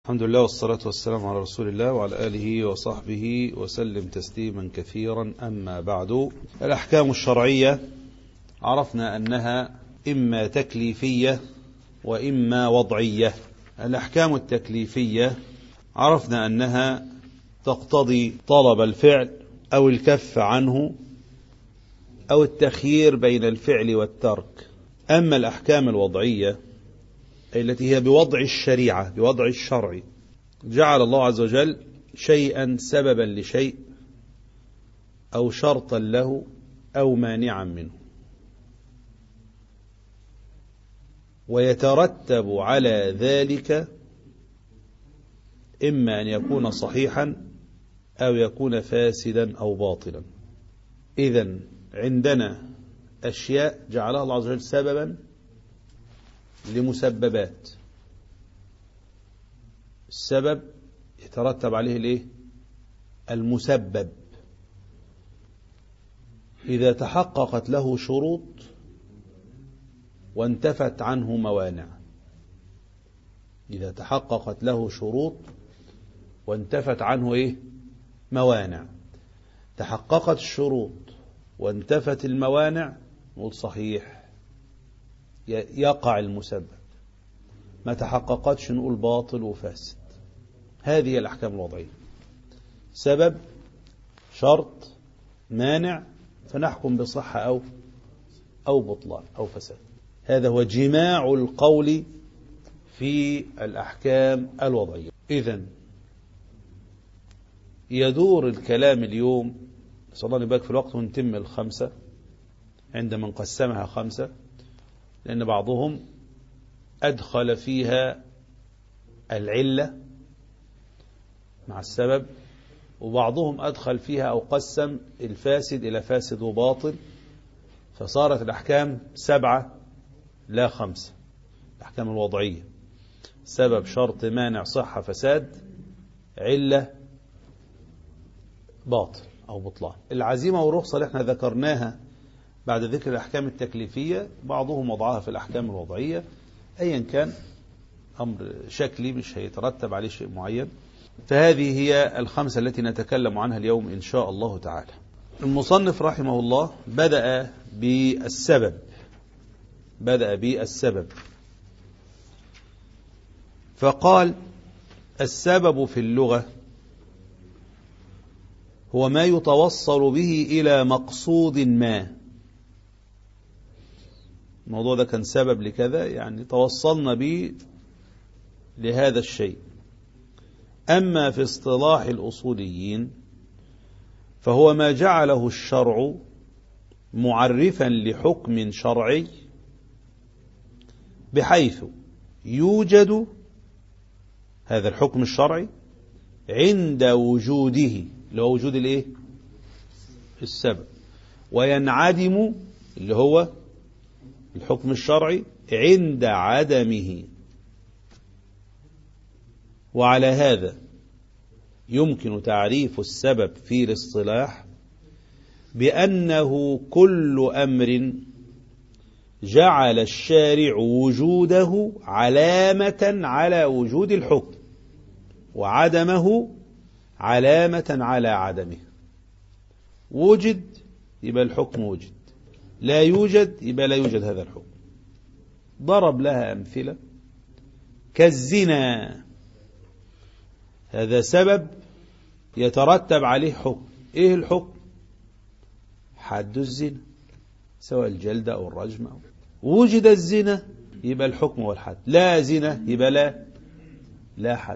الحمد لله والصلاة والسلام على رسول الله وعلى آله وصحبه وسلم تسليما كثيرا. أما بعد، الأحكام الشرعية عرفنا أنها إما تكليفية وإما وضعية. الأحكام التكليفية عرفنا أنها تقتضي طلب الفعل أو الكف عنه أو التخيير بين الفعل والترك. أما الأحكام الوضعية التي هي بوضع الشريعة، بوضع الشرع، جعل الله عز وجل شيئا سببا لشيء أو شرطا له أو مانعا منه، ويترتب على ذلك إما أن يكون صحيحا أو يكون فاسدا أو باطلا. إذن عندنا أشياء جعلها الله عز وجل سببا لمسببات. السبب يترتب عليه الايه؟ المسبب. إذا تحققت له شروط وانتفت عنه موانع. إذا تحققت له شروط وانتفت عنه ايه؟ موانع. تحققت الشروط وانتفت الموانع نقول صحيح، يقع المسبب. ما تحققتش نقول باطل وفاسد. هذه الأحكام الوضعية: سبب، شرط، مانع، فنحكم بصحة أو بطلان أو فساد. هذا هو جماع القول في الأحكام الوضعية. إذن يدور الكلام اليوم، صلى الله عليه وسلم في الوقت، ونتم الخمسة عندما نقسمها خمسة، لأن بعضهم أدخل فيها العلة مع السبب، وبعضهم أدخل فيها أو قسم الفاسد إلى فاسد وباطل، فصارت الأحكام 7 لا 5. الأحكام الوضعية: سبب، شرط، مانع، صحة، فساد، علة، باطل أو بطلان. العزيمة والرخصة اللي احنا ذكرناها بعد ذكر الأحكام التكليفية بعضهم وضعها في الأحكام الوضعية. أيا كان أمر شكلي مش هيترتب عليه شيء معين. فهذه هي الخمسة التي نتكلم عنها اليوم إن شاء الله تعالى. المصنف رحمه الله بدأ بالسبب، فقال: السبب في اللغة هو ما يتوصل به إلى مقصود ما. الموضوع ده كان سبب لكذا، يعني توصلنا به لهذا الشيء. أما في اصطلاح الأصوليين فهو ما جعله الشرع معرفا لحكم شرعي بحيث يوجد هذا الحكم الشرعي عند وجوده، اللي هو وجود الايه؟ السبب، وينعدم، اللي هو الحكم الشرعي، عند عدمه. وعلى هذا يمكن تعريف السبب في الاصطلاح بأنه كل أمر جعل الشارع وجوده علامة على وجود الحكم، وعدمه علامة على عدمه. وجد يبقى الحكم وجد، لا يوجد يبقى لا يوجد هذا الحكم. ضرب لها أمثلة كالزنا، هذا سبب يترتب عليه حكم. ايه الحكم؟ حد الزنا، سواء الجلد او الرجم. وجد الزنا يبقى الحكم والحد، لا زنا يبقى لا حد.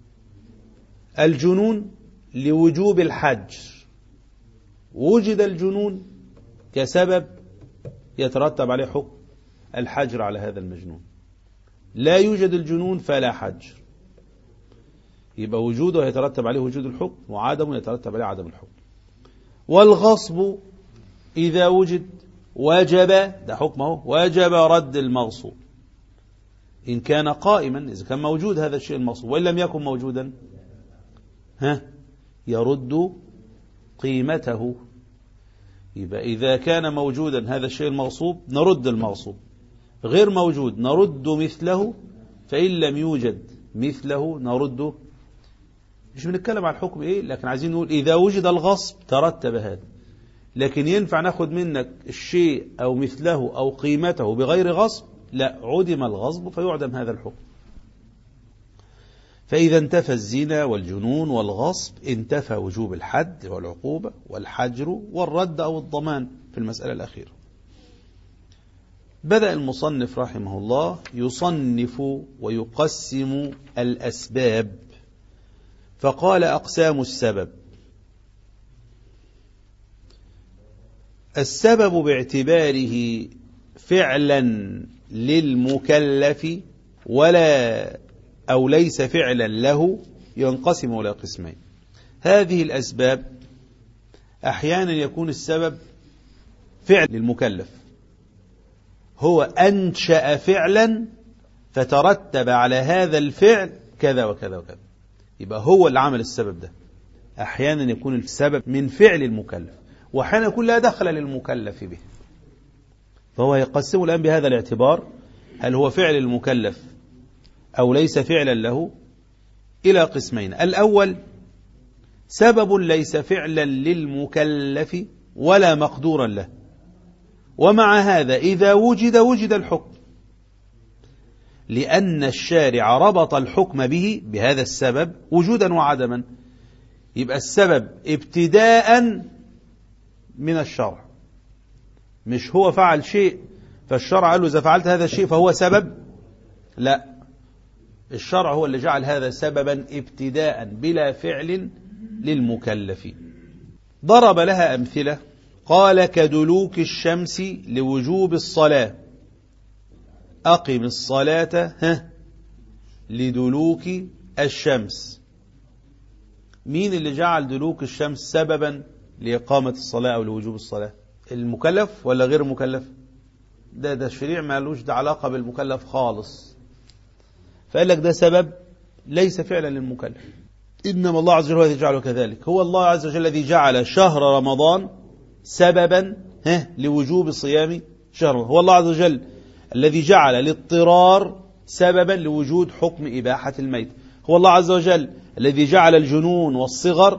الجنون لوجوب الحجر، وجد الجنون كسبب يترتب عليه حكم الحجر على هذا المجنون. لا يوجد الجنون فلا حجر، يبقى وجوده يترتب عليه وجود الحكم، وعدمه يترتب عليه عدم الحكم. والغصب إذا وجد وجب، ده حكمه، وجب رد المغصوب إن كان قائما، إذا كان موجود هذا الشيء المغصوب. وإن لم يكن موجودا يرد قيمته. يبقى إذا كان موجودا هذا الشيء المغصوب نرد المغصوب، غير موجود نرد مثله، فإن لم يوجد مثله نرده. مش بنتكلم على الحكم إيه، لكن عايزين نقول إذا وجد الغصب ترتب هذا. لكن ينفع ناخد منك الشيء أو مثله أو قيمته بغير غصب؟ لا، عدم الغصب فيعدم هذا الحكم. فإذا انتفى الزنا والجنون والغصب انتفى وجوب الحد والعقوبة والحجر والرد أو الضمان في المسألة الأخيرة. بدأ المصنف رحمه الله يصنف ويقسم الأسباب، فقال أقسام السبب: السبب باعتباره فعلا للمكلف ولا أو ليس فعلا له ينقسم إلى قسمين. هذه الأسباب أحيانا يكون السبب فعل للمكلف، هو أنشأ فعلا فترتب على هذا الفعل كذا وكذا وكذا، يبقى هو اللي عمل السبب ده. أحيانا يكون السبب من فعل المكلف، وأحيانا يكون لا دخل للمكلف به. فهو يقسم الآن بهذا الاعتبار: هل هو فعل المكلف أو ليس فعلا له، إلى قسمين. الأول سبب ليس فعلا للمكلف ولا مقدورا له، ومع هذا إذا وجد الحكم، لأن الشارع ربط الحكم به بهذا السبب وجودا وعدما. يبقى السبب ابتداء من الشرع، مش هو فعل شيء فالشرع قال له إذا فعلت هذا الشيء فهو سبب، لا، الشرع هو اللي جعل هذا سببا ابتداء بلا فعل للمكلف. ضرب لها أمثلة، قال: كدلوك الشمس لوجوب الصلاة، أقم الصلاة لدلوك الشمس. مين اللي جعل دلوك الشمس سببا لإقامة الصلاة أو لوجوب الصلاة؟ المكلف ولا غير المكلف؟ ده الشريع ما لوش علاقة بالمكلف خالص، فقال لك ده سبب ليس فعلا للمكلف، إنما الله عز وجل هو الذي جعله كذلك. هو الله عز وجل الذي جعل شهر رمضان سببا لوجوب صيام شهر. هو الله عز وجل الذي جعل الاضطرار سببا لوجود حكم إباحة الميت. هو الله عز وجل الذي جعل الجنون والصغر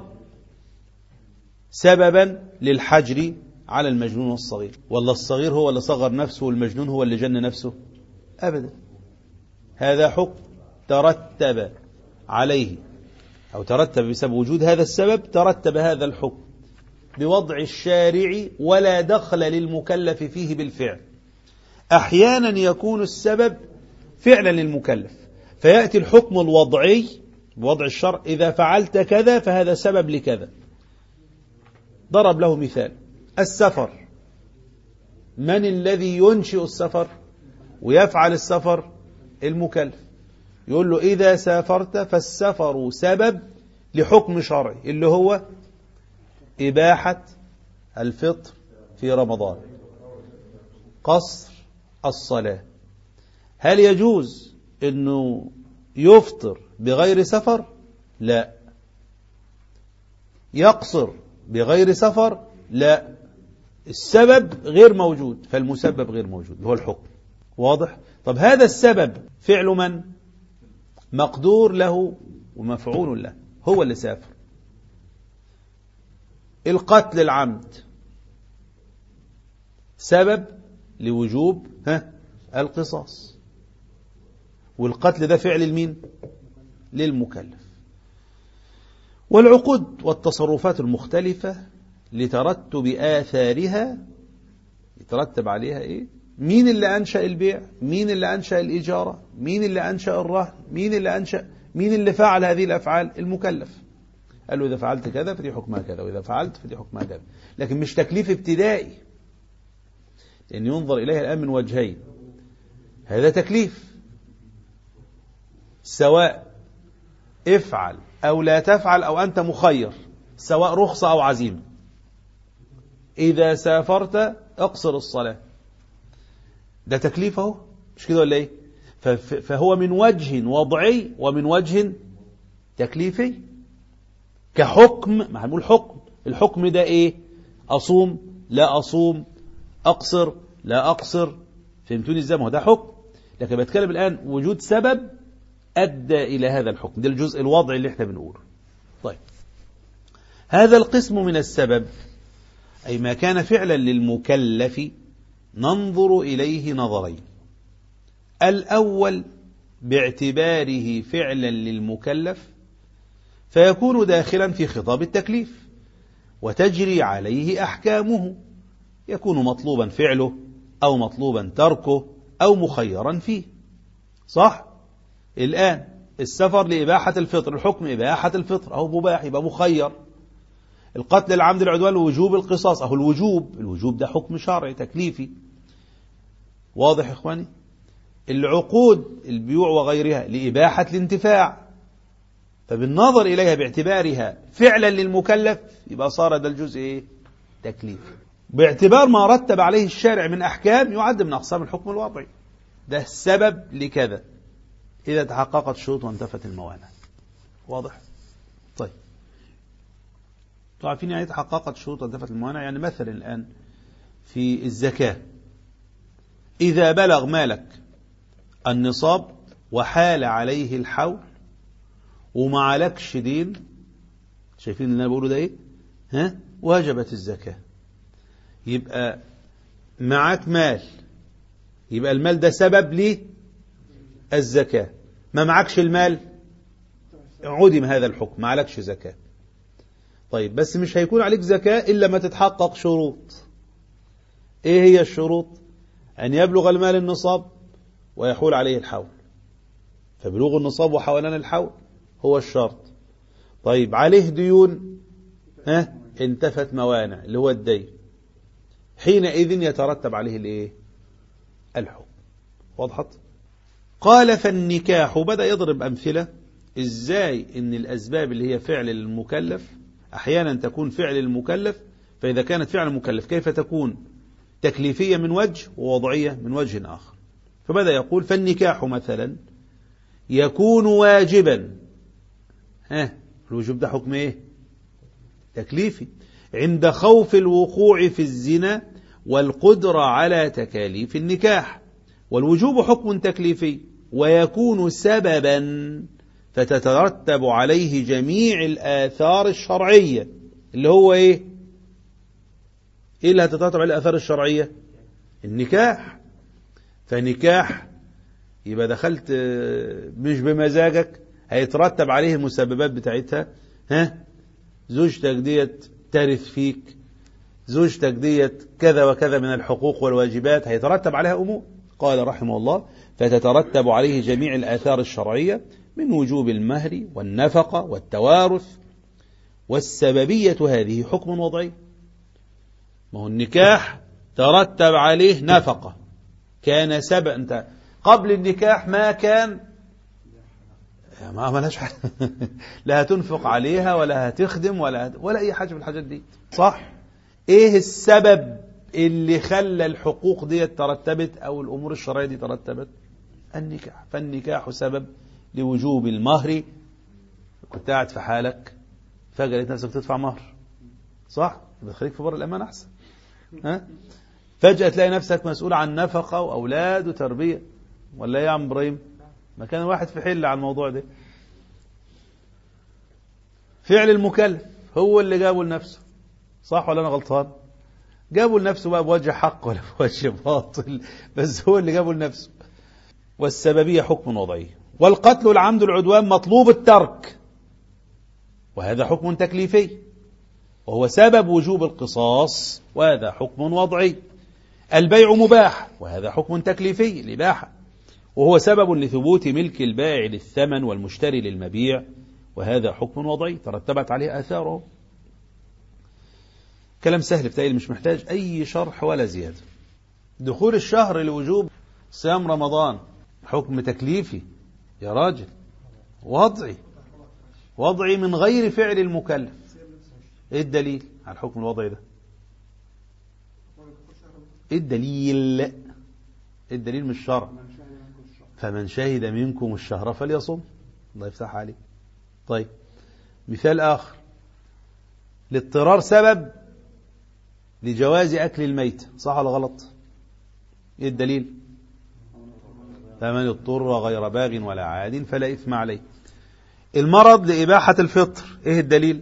سببا للحجر على المجنون والصغير. والله الصغير هو اللي صغر نفسه والمجنون هو اللي جن نفسه؟ أبدا. هذا حكم ترتب عليه أو ترتب بسبب وجود هذا السبب، ترتب هذا الحكم بوضع الشارع ولا دخل للمكلف فيه بالفعل. أحيانا يكون السبب فعلا للمكلف، فيأتي الحكم الوضعي بوضع الشرع: إذا فعلت كذا فهذا سبب لكذا. ضرب له مثال: السفر. من الذي ينشئ السفر ويفعل السفر؟ المكلف. يقول له: إذا سافرت فالسفر سبب لحكم شرعي اللي هو إباحة الفطر في رمضان، قصر الصلاة. هل يجوز أنه يفطر بغير سفر؟ لا. يقصر بغير سفر؟ لا. السبب غير موجود، فالمسبب غير موجود، هو الحكم. واضح؟ طب هذا السبب فعل من؟ مقدور له ومفعول له، هو اللي سافر. القتل العمد سبب لوجوب القصاص، والقتل ده فعل المين؟ للمكلف. والعقود والتصرفات المختلفة لترتب آثارها يترتب عليها إيه؟ مين اللي أنشأ البيع؟ مين اللي أنشأ الإجارة؟ مين اللي أنشأ الرهن؟ مين اللي فعل هذه الأفعال؟ المكلف. قال له إذا فعلت كذا فدي حكمها كذا، وإذا فعلت فدي حكمها كذا. لكن مش تكليف ابتدائي، لأن ينظر إليها الآن من وجهين. هذا تكليف سواء افعل أو لا تفعل، أو أنت مخير، سواء رخصة أو عزيمة. إذا سافرت اقصر الصلاة، ده تكليفه، مش كده ولا إيه؟ فهو من وجه وضعي ومن وجه تكليفي. كحكم، ما هنقول حكم، الحكم ده إيه؟ أصوم لا أصوم، أقصر لا أقصر، فهمتوني إزاي؟ ما هو ده حكم. لكن بتكلم الآن وجود سبب أدى إلى هذا الحكم. ده الجزء الوضعي اللي احنا بنقوله. طيب، هذا القسم من السبب أي ما كان فعلا للمكلف ننظر إليه نظرين. الأول باعتباره فعلا للمكلف فيكون داخلا في خطاب التكليف وتجري عليه أحكامه، يكون مطلوبا فعله أو مطلوبا تركه أو مخيرا فيه. صح؟ الآن السفر لإباحة الفطر، الحكم إباحة الفطر أو مباح، يبقى مخير. القتل العمد العدوان وجوب القصاص أو الوجوب ده حكم شرعي تكليفي. واضح يا إخواني؟ العقود البيوع وغيرها لإباحة الانتفاع، فبالنظر إليها باعتبارها فعلا للمكلف يبقى صار ده الجزء تكليف. باعتبار ما رتب عليه الشارع من أحكام يعد من أقسام الحكم الوضعي. ده السبب لكذا إذا تحققت الشروط وانتفت الموانع. واضح؟ طيب، عارفين يعني تحققت الشروط وانتفت الموانع؟ يعني مثلا الآن في الزكاة إذا بلغ مالك النصاب وحال عليه الحول وما عليكش دين، شايفين اللي أنا بقوله ده وجبت الزكاة. يبقى معك مال، يبقى المال ده سبب لي الزكاة. ما معكش المال عدم هذا الحكم، ما عليكش زكاة. طيب، بس مش هيكون عليك زكاة إلا ما تتحقق شروط. إيه هي الشروط؟ أن يبلغ المال النصاب ويحول عليه الحول، فبلوغ النصاب وحولان الحول هو الشرط. طيب، عليه ديون انتفت موانع اللي هو الدين، حينئذ يترتب عليه الحكم. وضحت؟ قال فالنكاح، بدأ يضرب أمثلة إزاي إن الأسباب اللي هي فعل المكلف أحيانا تكون فعل المكلف، فإذا كانت فعل المكلف كيف تكون تكليفية من وجه ووضعية من وجه آخر. فبدأ يقول فالنكاح مثلا يكون واجبا، الوجوب ده حكم تكليفي، عند خوف الوقوع في الزنا والقدرة على تكاليف النكاح، والوجوب حكم تكليفي ويكون سببا فتترتب عليه جميع الآثار الشرعية اللي هو ايه اللي هتترتب عليه الآثار الشرعية؟ النكاح. فنكاح يبقى دخلت مش بمزاجك، هيترتب عليه المسببات بتاعتها. زوجتك ديت ترث فيك، زوجتك ديت كذا وكذا من الحقوق والواجبات، هيترتب عليها أمور. قال رحمه الله فتترتب عليه جميع الآثار الشرعية من وجوب المهر والنفقة والتوارث، والسببية هذه حكم وضعي. ما هو النكاح ترتب عليه نفقة، كان سبب. أنت قبل النكاح ما كان ما عملهاش حاجة لا هتنفق عليها ولا هتخدم ولا أي حاجة من الحاجات دي. صح؟ إيه السبب اللي خلى الحقوق دي ترتبت أو الأمور الشرعية دي ترتبت؟ النكاح. فالنكاح سبب لوجوب المهر. كنت قاعد في حالك فجأة لقيت نفسك تدفع مهر، صح؟ بتخليك في بر الأمان أحسن. فجأة تلاقي نفسك مسؤول عن نفقة وأولاد وتربية، ولا يا عم إبراهيم؟ ما كان واحد في حل على الموضوع ده. فعل المكلف هو اللي جابه لنفسه، صح ولا أنا غلطان؟ جابه لنفسه بقى بوجه حق ولا بوجه باطل، بس هو اللي جابه لنفسه. والسببية حكم وضعي. والقتل العمد العدوان مطلوب الترك، وهذا حكم تكليفي وهو سبب وجوب القصاص، وهذا حكم وضعي. البيع مباح، وهذا حكم تكليفي الإباحة، وهو سبب لثبوت ملك البائع للثمن والمشتري للمبيع، وهذا حكم وضعي ترتبت عليه آثاره. كلام سهل بتاعي مش محتاج أي شرح ولا زيادة. دخول الشهر لوجوب صيام رمضان حكم تكليفي يا راجل، وضعي من غير فعل المكلف. ايه الدليل على الحكم الوضعي ده؟ ايه الدليل؟ الدليل من الشرع. فمن شهد منكم الشهر فليصم. الله يفتح عليه. طيب، مثال آخر، الاضطرار سبب لجواز أكل الميت، صح ولا غلط؟ ايه الدليل؟ فمن اضطر غير باغ ولا عاد فلا إثم عليه. المرض لإباحة الفطر، إيه الدليل؟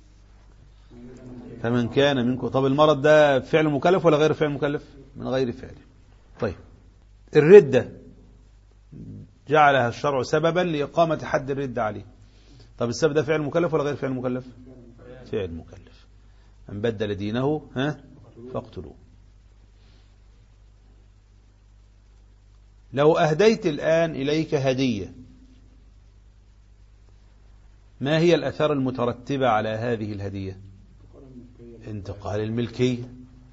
فمن كان منكم. طب المرض ده فعل مكلف ولا غير فعل مكلف؟ من غير فعل. طيب الردة جعلها الشرع سببا لإقامة حد الردة عليه. طب السبب ده فعل مكلف ولا غير فعل مكلف؟ فعل مكلف. من بدل دينه فاقتلوه. لو أهديت الآن إليك هدية، ما هي الأثار المترتبة على هذه الهدية؟ انتقال الملكية.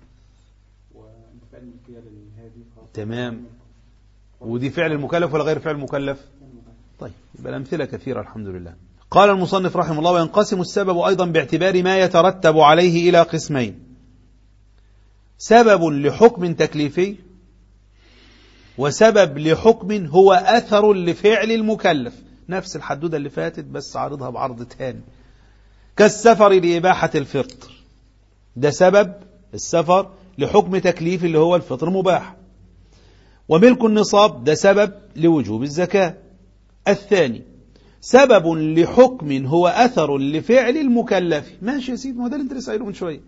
تمام. ودي فعل المكلف ولا غير فعل المكلف؟ طيب يبقى الأمثلة كثيرة الحمد لله. قال المصنف رحمه الله: وينقسم السبب أيضا باعتبار ما يترتب عليه إلى قسمين: سبب لحكم تكليفي، وسبب لحكم هو أثر لفعل المكلف. نفس الحدودة اللي فاتت بس عارضها بعرض تاني. كالسفر لإباحة الفطر، ده سبب السفر لحكم تكليف اللي هو الفطر مباح. وملك النصاب ده سبب لوجوب الزكاة. الثاني سبب لحكم هو أثر لفعل المكلف. ماشي يا سيدي، ما ده اللي انت لسه قايله من شوية،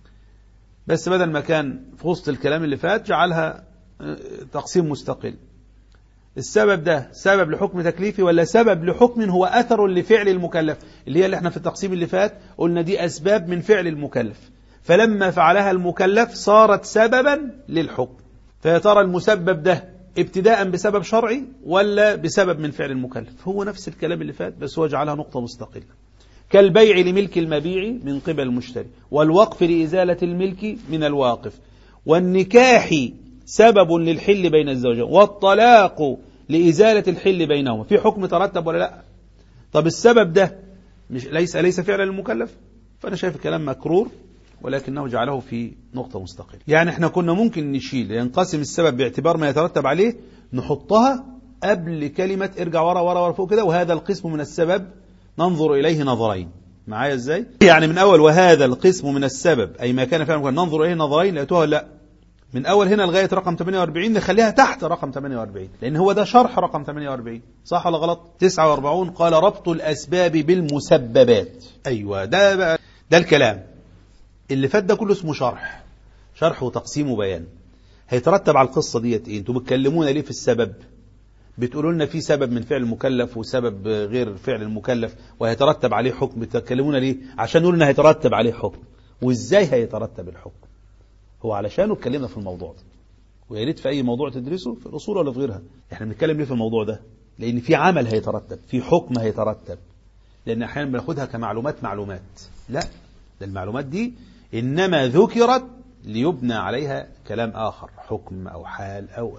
بس بدل ما كان في وسط الكلام اللي فات جعلها تقسيم مستقل. السبب ده سبب لحكم تكليفي ولا سبب لحكم هو أثر لفعل المكلف، اللي هي اللي احنا في التقسيم اللي فات قلنا دي أسباب من فعل المكلف، فلما فعلها المكلف صارت سببا للحكم. فيا ترى المسبب ده ابتداء بسبب شرعي ولا بسبب من فعل المكلف؟ هو نفس الكلام اللي فات بس هو جعلها نقطة مستقلة. كالبيع لملك المبيع من قبل المشتري، والوقف لإزالة الملك من الواقف، والنكاح سبب للحل بين الزوجين، والطلاق لإزالة الحل بينهما. في حكم ترتب ولا لا؟ طب السبب ده ليس فعلا المكلف، فأنا شايف الكلام مكرور ولكنه جعله في نقطة مستقلة. يعني احنا كنا ممكن نشيل ينقسم السبب باعتبار ما يترتب عليه، نحطها قبل كلمة ارجع ورا ورا ورا فوق كده، وهذا القسم من السبب ننظر إليه نظرين. معايا ازاي؟ يعني من أول وهذا القسم من السبب أي ما كان فعلا ننظر إليه نظرين، لقيتوها لا من أول هنا لغاية رقم 48 نخليها تحت رقم 48 لأن هو ده شرح رقم 48. صح ولا غلط؟ 49 قال ربط الأسباب بالمسببات. أيوة ده بقى ده الكلام اللي فات ده كله اسمه شرح وتقسيم وبيان. هيترتب على القصة ديت ايه؟ انتوا بتكلمونا ليه في السبب؟ بتقولوا لنا في سبب من فعل المكلف وسبب غير فعل المكلف وهيترتب عليه حكم. بتكلمونا ليه؟ عشان نقول ان هيترتب عليه حكم. وازاي هيترتب الحكم؟ هو علشان اتكلمنا في الموضوع ده، ويا ريت في اي موضوع تدرسه في الاصول ولا في غيرها. احنا بنتكلم ليه في الموضوع ده؟ لان في عمل هيترتب، في حكم هيترتب. لان احيانا بناخدها كمعلومات لا، ده المعلومات دي إنما ذكرت ليبنى عليها كلام آخر، حكم أو حال أو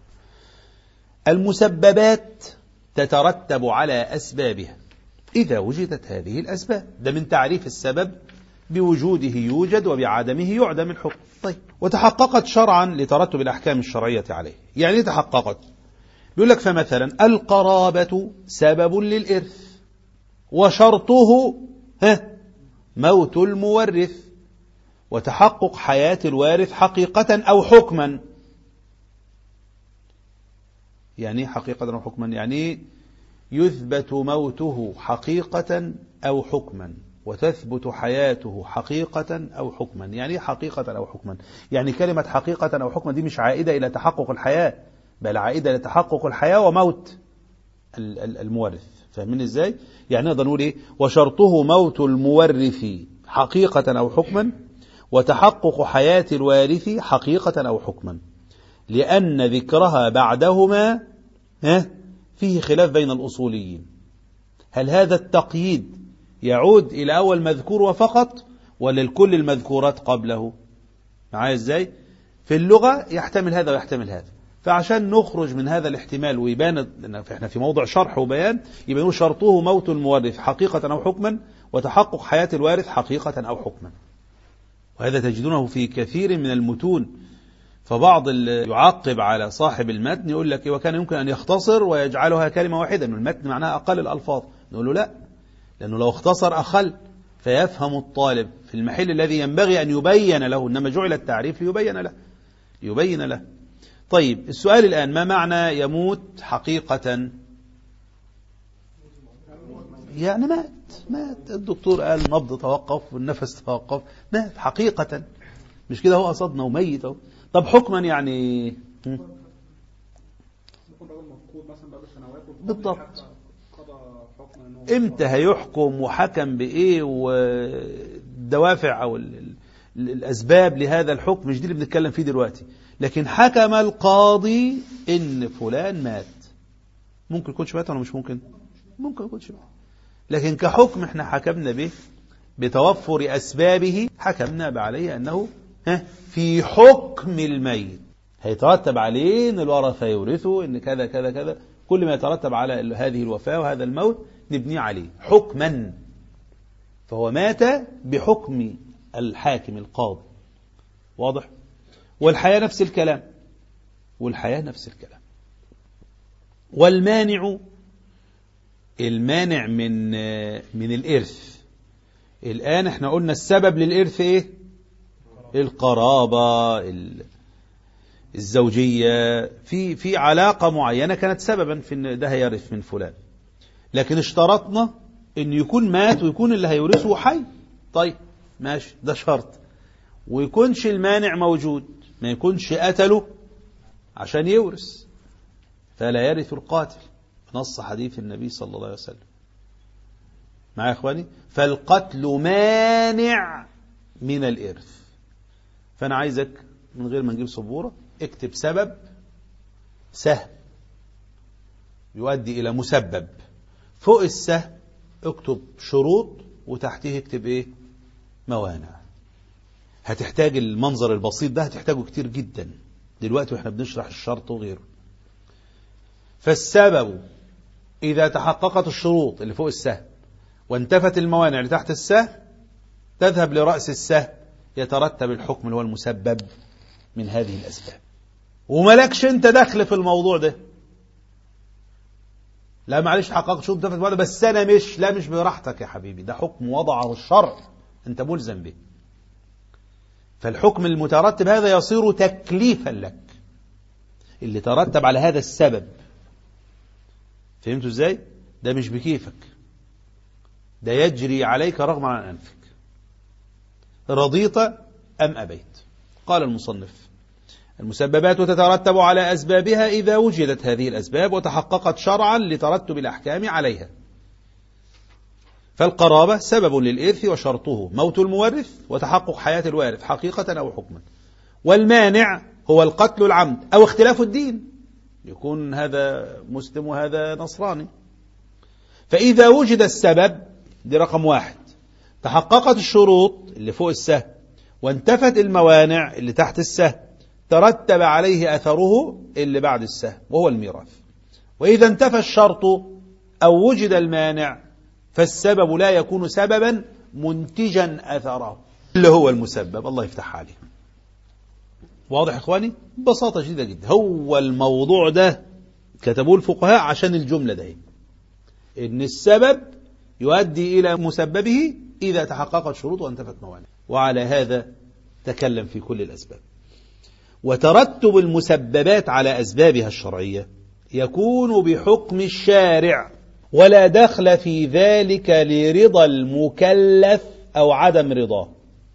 المسببات تترتب على أسبابها إذا وجدت هذه الأسباب. ده من تعريف السبب، بوجوده يوجد وبعدمه يعدم الحكم. طيب وتحققت شرعا لترتب الأحكام الشرعية عليه. يعني تحققت، بيقول لك فمثلا القرابة سبب للإرث وشرطه موت المورث، وتحقق حياة الوارث حقيقة أو حكما. يعني حقيقة أو حكما يعني يثبت موته حقيقة أو حكما، وتثبت حياته حقيقة أو حكما. يعني حقيقة أو حكما، يعني كلمة حقيقة أو حكما دي مش عائدة إلى تحقق الحياة، بل عائدة إلى تحقق الحياة وموت المورث. فاهمين إزاي؟ يعني نقدر نقول إيه؟ وشرطه موت المورث حقيقة أو حكما، وتحقق حياة الوارث حقيقة أو حكما، لأن ذكرها بعدهما فيه خلاف بين الأصوليين. هل هذا التقييد يعود إلى أول مذكور وفقط ولا لكل المذكورات قبله؟ معايا إزاي؟ في اللغة يحتمل هذا ويحتمل هذا، فعشان نخرج من هذا الاحتمال ويبان إن احنا في موضع شرح وبيان، يبقى نقول شرطه موت المورث حقيقة أو حكما، وتحقق حياة الوارث حقيقة أو حكما. وهذا تجدونه في كثير من المتون. فبعض اللي يعقب على صاحب المتن يقول لك وكان يمكن أن يختصر ويجعلها كلمة واحدة، أن المتن معناها أقل الألفاظ. نقول له لا، لأنه لو اختصر أخل فيفهم الطالب في المحل الذي ينبغي أن يبين له، إنما جعل التعريف ليبين له. طيب السؤال الآن، ما معنى يموت حقيقة؟ يعني مات الدكتور قال نبض توقف والنفس توقف، مات حقيقة، مش كده؟ هو قصدنا وميت اهو. طب حكما يعني بالضبط امتى هيحكم وحكم بايه والدوافع او الاسباب لهذا الحكم، مش دي اللي بنتكلم فيه دلوقتي. لكن حكم القاضي ان فلان مات، ممكن يكونش مات ولا مش ممكن يكونش مات، لكن كحكم احنا حكمنا به بتوفر اسبابه، حكمنا عليه انه في حكم الميت، هيترتب عليه ان الورثة يورثوا ان كذا كذا كذا، كل ما يترتب على هذه الوفاة وهذا الموت نبني عليه حكما. فهو مات بحكم الحاكم القاضي، واضح؟ والحياة نفس الكلام، والمانع، المانع من الإرث. الآن احنا قلنا السبب للإرث ايه؟ القرابة، الزوجية، في علاقة معينة كانت سببا في ان ده هيرث من فلان، لكن اشترطنا ان يكون مات ويكون اللي هيورثه حي. طيب ماشي، ده شرط، ويكونش المانع موجود، ما يكونش قتله عشان يورث، فلا يرث القاتل، نص حديث النبي صلى الله عليه وسلم. معايا يا اخواني؟ فالقتل مانع من الإرث. فأنا عايزك من غير ما نجيب سبورة اكتب سبب سهم يؤدي إلى مسبب، فوق السهم اكتب شروط، وتحتيه اكتب ايه؟ موانع. هتحتاج المنظر البسيط ده، هتحتاجه كتير جدا دلوقتي واحنا بنشرح الشرط وغيره. فالسبب إذا تحققت الشروط اللي فوق السهم وانتفت الموانع اللي تحت السهم، تذهب لرأس السهم، يترتب الحكم اللي هو المسبب من هذه الأسباب، وملكش انت دخل في الموضوع ده. لا معلش حققت شروط انتفت الموانع بس أنا مش براحتك يا حبيبي، ده حكم وضعه الشرع انت ملزم به. فالحكم المترتب هذا يصير تكليفا لك، اللي ترتب على هذا السبب. فهمتوا ازاي؟ ده مش بكيفك، ده يجري عليك رغما عن أنفك، رضيت أم أبيت. قال المصنف: المسببات تترتب على أسبابها إذا وجدت هذه الأسباب وتحققت شرعا لترتب الأحكام عليها. فالقرابة سبب للإرث وشرطه موت المورث وتحقق حياة الوارث حقيقة أو حكما. والمانع هو القتل العمد أو اختلاف الدين، يكون هذا مسلم وهذا نصراني. فإذا وجد السبب، دي رقم 1، تحققت الشروط اللي فوق السهم وانتفت الموانع اللي تحت السهم، ترتب عليه أثره اللي بعد السهم وهو الميراث. وإذا انتفى الشرط أو وجد المانع، فالسبب لا يكون سببا منتجا أثره اللي هو المسبب. الله يفتح عليه. واضح يا إخواني؟ ببساطة شديدة جدا. هو الموضوع ده كتبوه الفقهاء عشان الجملة ده، إن السبب يؤدي إلى مسببه إذا تحققت شروط وانتفت موانع، وعلى هذا تكلم في كل الأسباب. وترتب المسببات على أسبابها الشرعية يكون بحكم الشارع، ولا دخل في ذلك لرضا المكلف أو عدم رضاه.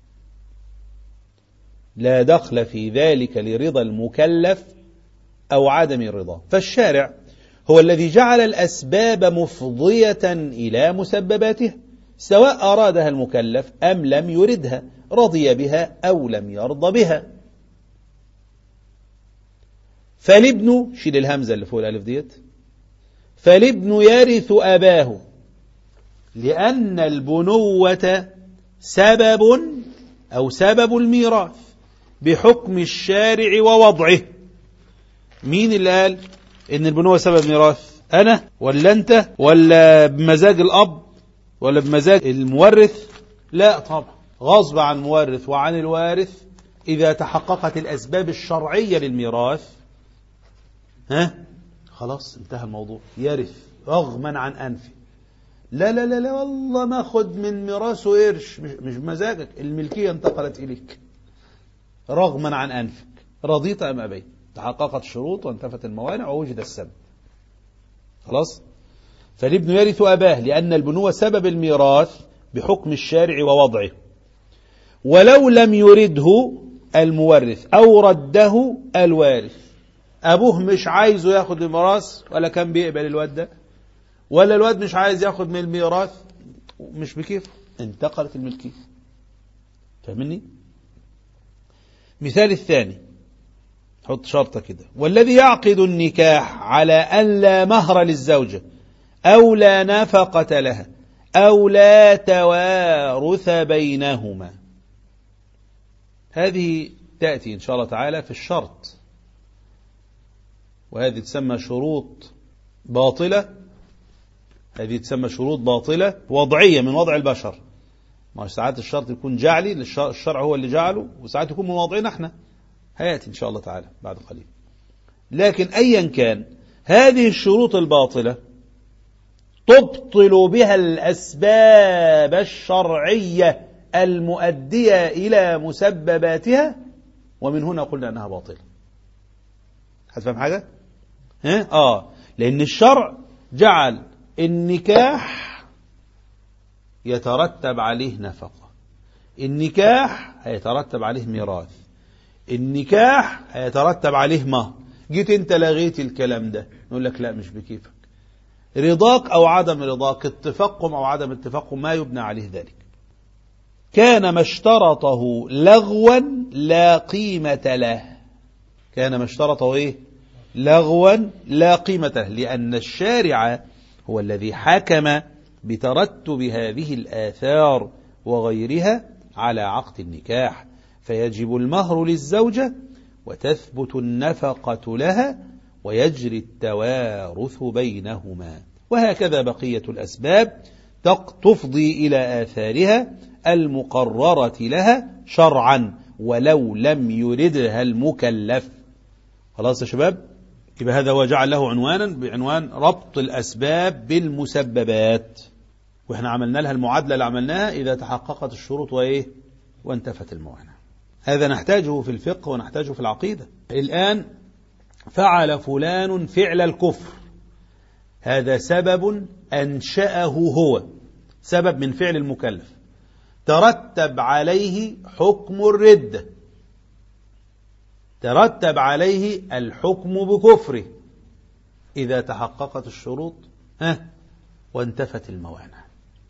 لا دخل في ذلك لرضا المكلف أو عدم رضاه. فالشارع هو الذي جعل الأسباب مفضية إلى مسبباتها، سواء أرادها المكلف أم لم يردها، رضي بها أو لم يرضى بها. فالابن، شيل الهمزة اللي فوق الألف ديت، فالابن يرث أباه لأن البنوة سبب أو سبب الميراث بحكم الشارع ووضعه. مين اللي قال إن البنوة سبب ميراث؟ أنا ولا أنت ولا بمزاج الأب ولا بمزاج المورث؟ لا طبعا، غصب عن المورث وعن الوارث. إذا تحققت الأسباب الشرعية للميراث خلاص انتهى الموضوع، يرث رغما عن أنفه. لا لا لا لا والله ما خد من ميراثه قرش، مش بمزاجك، الملكية انتقلت إليك رغما عن أنفك، رضيت أم أبيت. تحققت الشروط وانتفت الموانع ووجد السبب. خلاص. فالابن يرث أباه لأن البنوة سبب الميراث بحكم الشارع ووضعه، ولو لم يرده المورث أو رده الوارث. أبوه مش عايزه ياخد الميراث ولا كان بيقبل الواد ده، ولا الواد مش عايز ياخد من الميراث، مش بكيف، انتقلت الملكية. فاهمني؟ مثال الثاني، حط شرطة كده: والذي يعقد النكاح على أن لا مهر للزوجة أو لا نفقة لها أو لا توارث بينهما. هذه تأتي إن شاء الله تعالى في الشرط، وهذه تسمى شروط باطلة. هذه تسمى شروط باطلة وضعية من وضع البشر. ما ساعات الشرط يكون جعلي، الشرع هو اللي جعله، وساعات يكون من وضعنا احنا. هيأتي إن شاء الله تعالى بعد قليل. لكن أيا كان، هذه الشروط الباطلة تبطل بها الأسباب الشرعية المؤدية إلى مسبباتها، ومن هنا قلنا أنها باطلة. هتفهم حاجة؟ لأن الشرع جعل النكاح يترتب عليه نفقة، النكاح هيترتب عليه ميراث، النكاح هيترتب عليه مهر. جيت انت لغيت الكلام ده، نقول لك لا، مش بكيفك. رضاك أو عدم رضاك، اتفاقكم أو عدم اتفاقكم، ما يبنى عليه ذلك. كان ما اشترطه لغوا لا قيمة له. كان ما اشترطه ايه؟ لغوا لا قيمة له، لأن الشارع هو الذي حكم بترتب هذه الآثار وغيرها على عقد النكاح، فيجب المهر للزوجة وتثبت النفقة لها ويجري التوارث بينهما، وهكذا بقية الأسباب تفضي إلى آثارها المقررة لها شرعا ولو لم يردها المكلف. خلاص يا شباب؟ يبقى هذا هو جعل له عنوانا بعنوان ربط الأسباب بالمسببات، وإحنا عملنا لها المعادلة اللي عملناها إذا تحققت الشروط وانتفت الموانع. هذا نحتاجه في الفقه ونحتاجه في العقيدة. الآن فعل فلان فعل الكفر، هذا سبب أنشأه هو، سبب من فعل المكلف، ترتب عليه حكم الردة، ترتب عليه الحكم بكفره إذا تحققت الشروط وانتفت الموانع.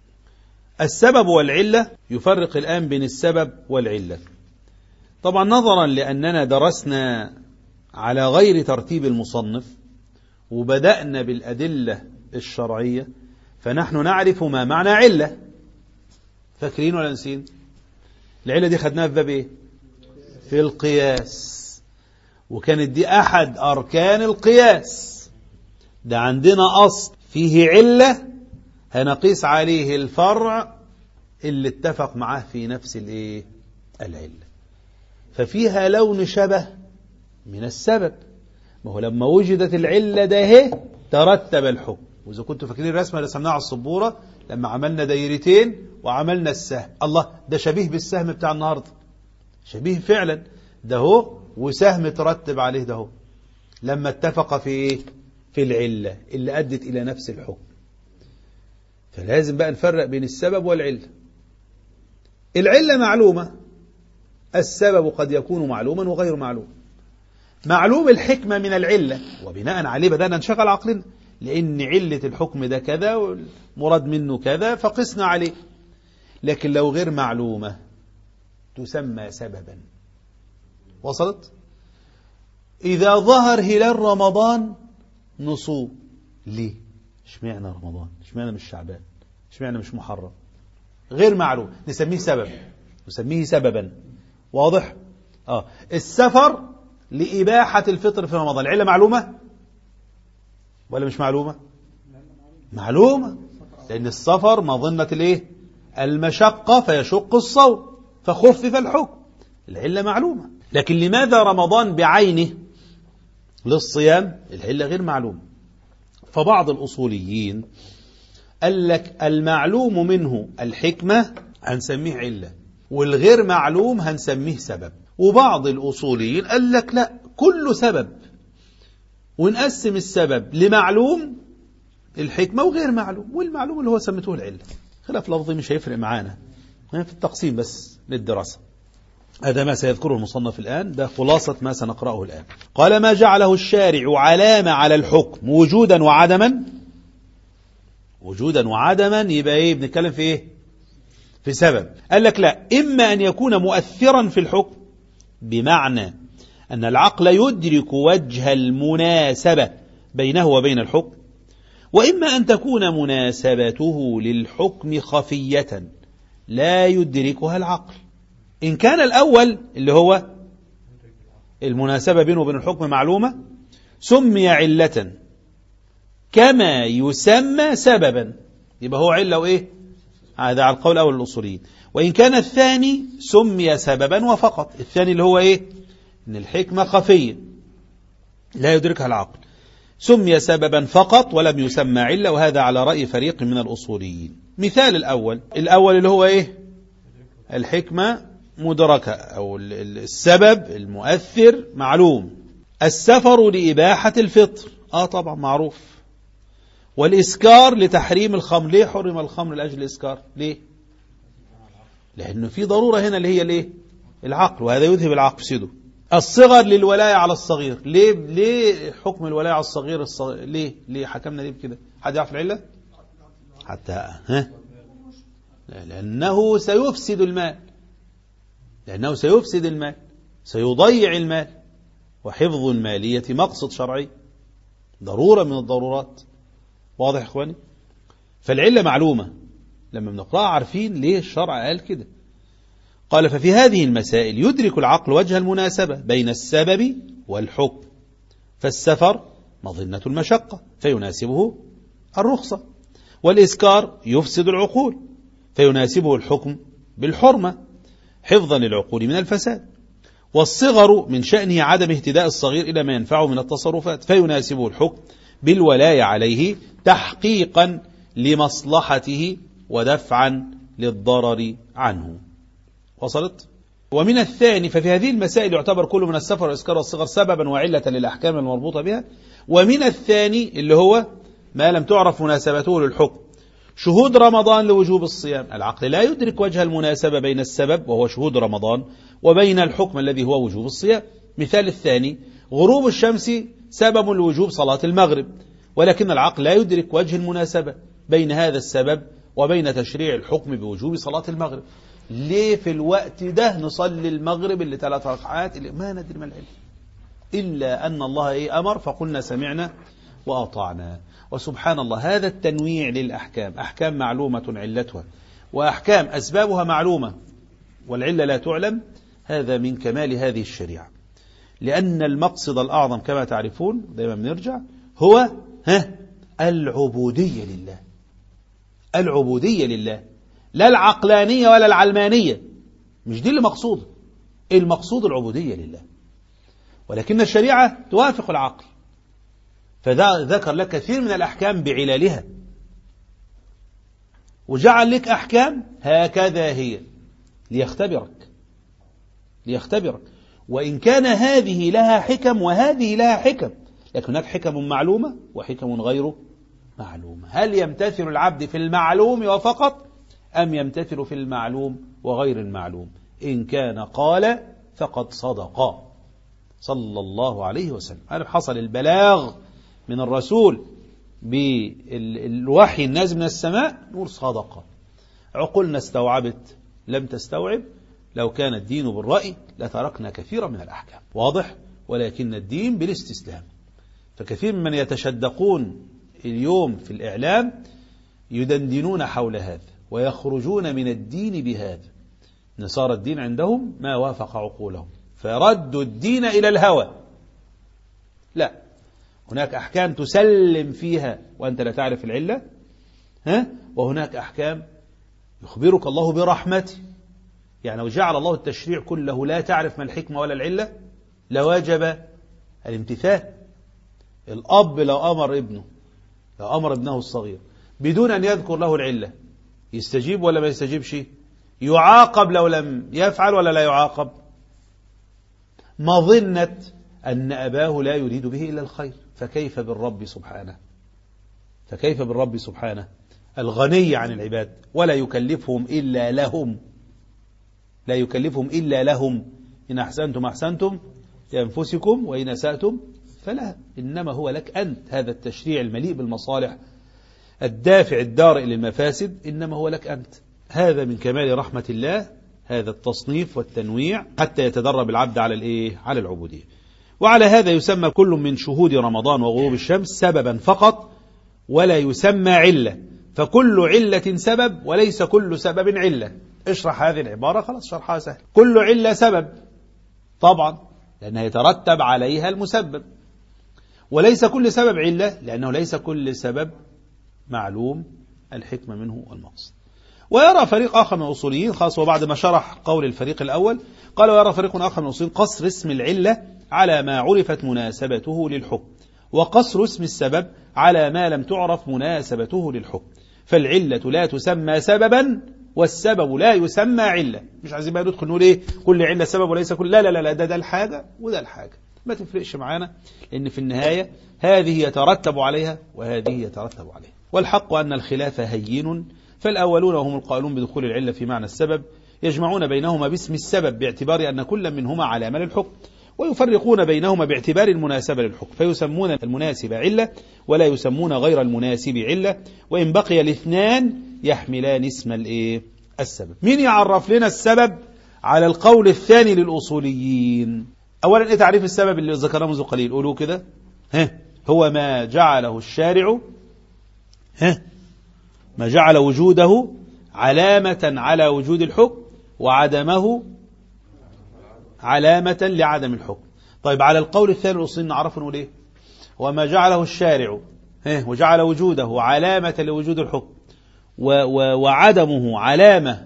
السبب والعلة، يفرق الآن بين السبب والعلة. طبعا نظرا لأننا درسنا على غير ترتيب المصنف وبدأنا بالأدلة الشرعية، فنحن نعرف ما معنى علة. فاكرين ولا نسين؟ العلة دي خدناها في باب ايه؟ في القياس، وكانت دي أحد أركان القياس. ده عندنا أصل فيه علة هنقيس عليه الفرع اللي اتفق معاه في نفس العلة، ففيها لون شبه من السبب. ما هو لما وجدت العلة ده ترتب الحكم. وإذا كنتوا فاكرين الرسمة اللي رسمناها على السبورة لما عملنا دايرتين وعملنا السهم، الله ده شبيه بالسهم بتاع النهاردة، شبيه فعلا ده هو، وسهم ترتب عليه ده هو، لما اتفق في العلة اللي أدت إلى نفس الحكم. فلازم بقى نفرق بين السبب والعلة. العلة معلومة، السبب قد يكون معلوما وغير معلوم. معلوم الحكمة من العلة، وبناء عليه بدأنا نشغل عقلنا، لأن علة الحكم ده كذا والمراد منه كذا فقسنا عليه. لكن لو غير معلومة تسمى سببا. وصلت؟ إذا ظهر هلال رمضان نصوم. ليه؟ اشمعنى رمضان؟ اشمعنى مش شعبان؟ اشمعنى مش محرم؟ غير معلوم، نسميه سبب، نسميه سببا. واضح؟ السفر لإباحة الفطر في رمضان، العلة معلومة ولا مش معلومة؟ معلومة، لأن السفر مظنة المشقة فيشق الصوم فخفف الحكم، العلة معلومة. لكن لماذا رمضان بعينه للصيام؟ العلة غير معلومة. فبعض الأصوليين قال لك المعلوم منه الحكمة هنسميه علة، والغير معلوم هنسميه سبب. وبعض الأصوليين قال لك لا، كله سبب، ونقسم السبب لمعلوم الحكمة وغير معلوم، والمعلوم اللي هو سميته العلة. خلاف لفظي مش هيفرق معانا في التقسيم بس للدراسة. هذا ما سيذكره المصنف الآن، ده خلاصة ما سنقرأه الآن. قال: ما جعله الشارع علامة على الحكم وجودا وعدما. وجودا وعدما يبقى ايه؟ بنتكلم في ايه؟ في سبب. قال لك لا، إما أن يكون مؤثرا في الحكم بمعنى أن العقل يدرك وجه المناسبة بينه وبين الحكم، وإما أن تكون مناسبته للحكم خفية لا يدركها العقل. إن كان الأول اللي هو المناسبة بينه وبين الحكم معلومة سمي علة كما يسمى سببا، يبقى هو علة وإيه؟ هذا على القول الأول الأصوليين. وإن كان الثاني سمي سببا وفقط، الثاني اللي هو إيه؟ إن الحكمة خفية لا يدركها العقل، سمي سببا فقط ولم يسمى علة، وهذا على رأي فريق من الأصوليين. مثال الأول اللي هو إيه؟ الحكمة مدركة، أو السبب المؤثر معلوم. السفر لإباحة الفطر، طبعا معروف. والإسكار لتحريم الخمر. ليه حرم الخمر لأجل الإسكار؟ ليه؟ لأنه في ضرورة هنا اللي هي ليه؟ العقل، وهذا يذهب العقل سيده. الصغر للولاية على الصغير. ليه حكم الولاية على الصغير ليه حكمنا ليه بكده؟ حد يعرف العلة؟ حتى لأنه سيفسد المال، سيضيع المال، وحفظ المالية مقصد شرعي، ضرورة من الضرورات. واضح يا إخواني؟ فالعلة معلومة، لما بنقرأها عارفين ليه الشرع قال كده. قال: ففي هذه المسائل يدرك العقل وجه المناسبة بين السبب والحكم، فالسفر مظنة المشقة فيناسبه الرخصة، والإسكار يفسد العقول فيناسبه الحكم بالحرمة حفظا للعقول من الفساد، والصغر من شأنه عدم اهتداء الصغير إلى ما ينفعه من التصرفات فيناسبه الحكم بالولاية عليه تحقيقا لمصلحته ودفعا للضرر عنه. وصلت؟ ومن الثاني، ففي هذه المسائل يعتبر كل من السفر والإسكار والصغر سببا وعلة للأحكام المربوطة بها. ومن الثاني اللي هو ما لم تعرف مناسبته للحكم، شهود رمضان لوجوب الصيام. العقل لا يدرك وجه المناسبة بين السبب وهو شهود رمضان وبين الحكم الذي هو وجوب الصيام. مثال الثاني: غروب الشمس سبب لوجوب صلاة المغرب، ولكن العقل لا يدرك وجه المناسبة بين هذا السبب وبين تشريع الحكم بوجوب صلاة المغرب. ليه في الوقت ده نصلي المغرب اللي 3 ركعات؟ ما ندري ما العلم، إلا أن الله أمر فقلنا سمعنا وأطعنا. وسبحان الله، هذا التنويع للأحكام، أحكام معلومة علتها، وأحكام أسبابها معلومة والعلة لا تعلم، هذا من كمال هذه الشريعة. لأن المقصد الأعظم كما تعرفون، دائما بنرجع، هو العبودية لله. العبودية لله، لا العقلانية ولا العلمانية، مش دي اللي مقصود. المقصود العبودية لله، ولكن الشريعة توافق العقل، فذكر لك كثير من الأحكام بعلالها، وجعل لك أحكام هكذا هي ليختبرك. وإن كان هذه لها حكم وهذه لها حكم، لكن هناك حكم معلومة وحكم غير معلومة. هل يمتثل العبد في المعلوم وفقط، أم يمتثل في المعلوم وغير المعلوم؟ إن كان قال فقد صدق صلى الله عليه وسلم. هل حصل البلاغ من الرسول بالوحي النازل من السماء؟ نقول صدق. عقولنا استوعبت لم تستوعب، لو كان الدين بالرأي لتركنا كثيرا من الأحكام. واضح؟ ولكن الدين بالاستسلام. فكثير من يتشدقون اليوم في الإعلام يدندنون حول هذا ويخرجون من الدين بهذا، نصارى الدين عندهم ما وافق عقولهم فردوا الدين إلى الهوى. لا، هناك أحكام تسلم فيها وأنت لا تعرف العلة، وهناك أحكام يخبرك الله برحمته. يعني لو جعل الله التشريع كله لا تعرف ما الحكمة ولا العلة لواجب الامتثال. الأب لو أمر ابنه الصغير بدون أن يذكر له العلة، يستجيب ولا ما يستجيبش؟ يعاقب لو لم يفعل ولا لا يعاقب؟ مظنة أن أباه لا يريد به إلا الخير، فكيف بالرب سبحانه؟ فكيف بالرب سبحانه الغني عن العباد ولا يكلفهم إلا لهم، لا يكلفهم إلا لهم، إن أحسنتم أحسنتم لأنفسكم وإن أسأتم فلا، إنما هو لك أنت. هذا التشريع المليء بالمصالح الدافع الدارئ للمفاسد إنما هو لك أنت. هذا من كمال رحمة الله، هذا التصنيف والتنويع حتى يتدرب العبد على على العبودية. وعلى هذا يسمى كل من شهود رمضان وغروب الشمس سببا فقط ولا يسمى علة، فكل علة سبب وليس كل سبب علة. اشرح هذه العبارة، خلاص شرحها سهل. كل علة سبب طبعا لأنها يترتب عليها المسبب، وليس كل سبب علة لأنه ليس كل سبب معلوم الحكمة منه والمقصد. ويرى فريق آخر من الأصوليين خاصة وبعد ما شرح قول الفريق الأول قال ويرى فريق آخر من الأصوليين قصر اسم العلة على ما عرفت مناسبته للحكم، وقصر اسم السبب على ما لم تعرف مناسبته للحكم، فالعلة لا تسمى سببا والسبب لا يسمى علة. مش عايزين بقى ندخل نقول كل علة سبب وليس كل، لا لا لا، ده الحاجة وده الحاجة، ما تفرقش معانا، لأن في النهاية هذه يترتب عليها وهذه يترتب عليها. والحق أن الخلاف هين، فالأولون هم القائلون بدخول العلة في معنى السبب يجمعون بينهما باسم السبب باعتبار أن كل منهما علامة للحكم، ويفرقون بينهما باعتبار المناسبة للحكم، فيسمون المناسب علة ولا يسمون غير المناسب علة، وإن بقي الاثنان يحملان اسم السبب. مين يعرف لنا السبب على القول الثاني للأصوليين؟ أولا إيه تعريف السبب اللي ذكرناه منذ قليل؟ قولوا كده. هو ما جعله الشارع ما جعل وجوده علامة على وجود الحكم وعدمه علامة لعدم الحكم. طيب على القول الثاني الأصولي نعرفه نقول وما جعله الشارع وجعل وجوده علامة لوجود الحكم وعدمه علامة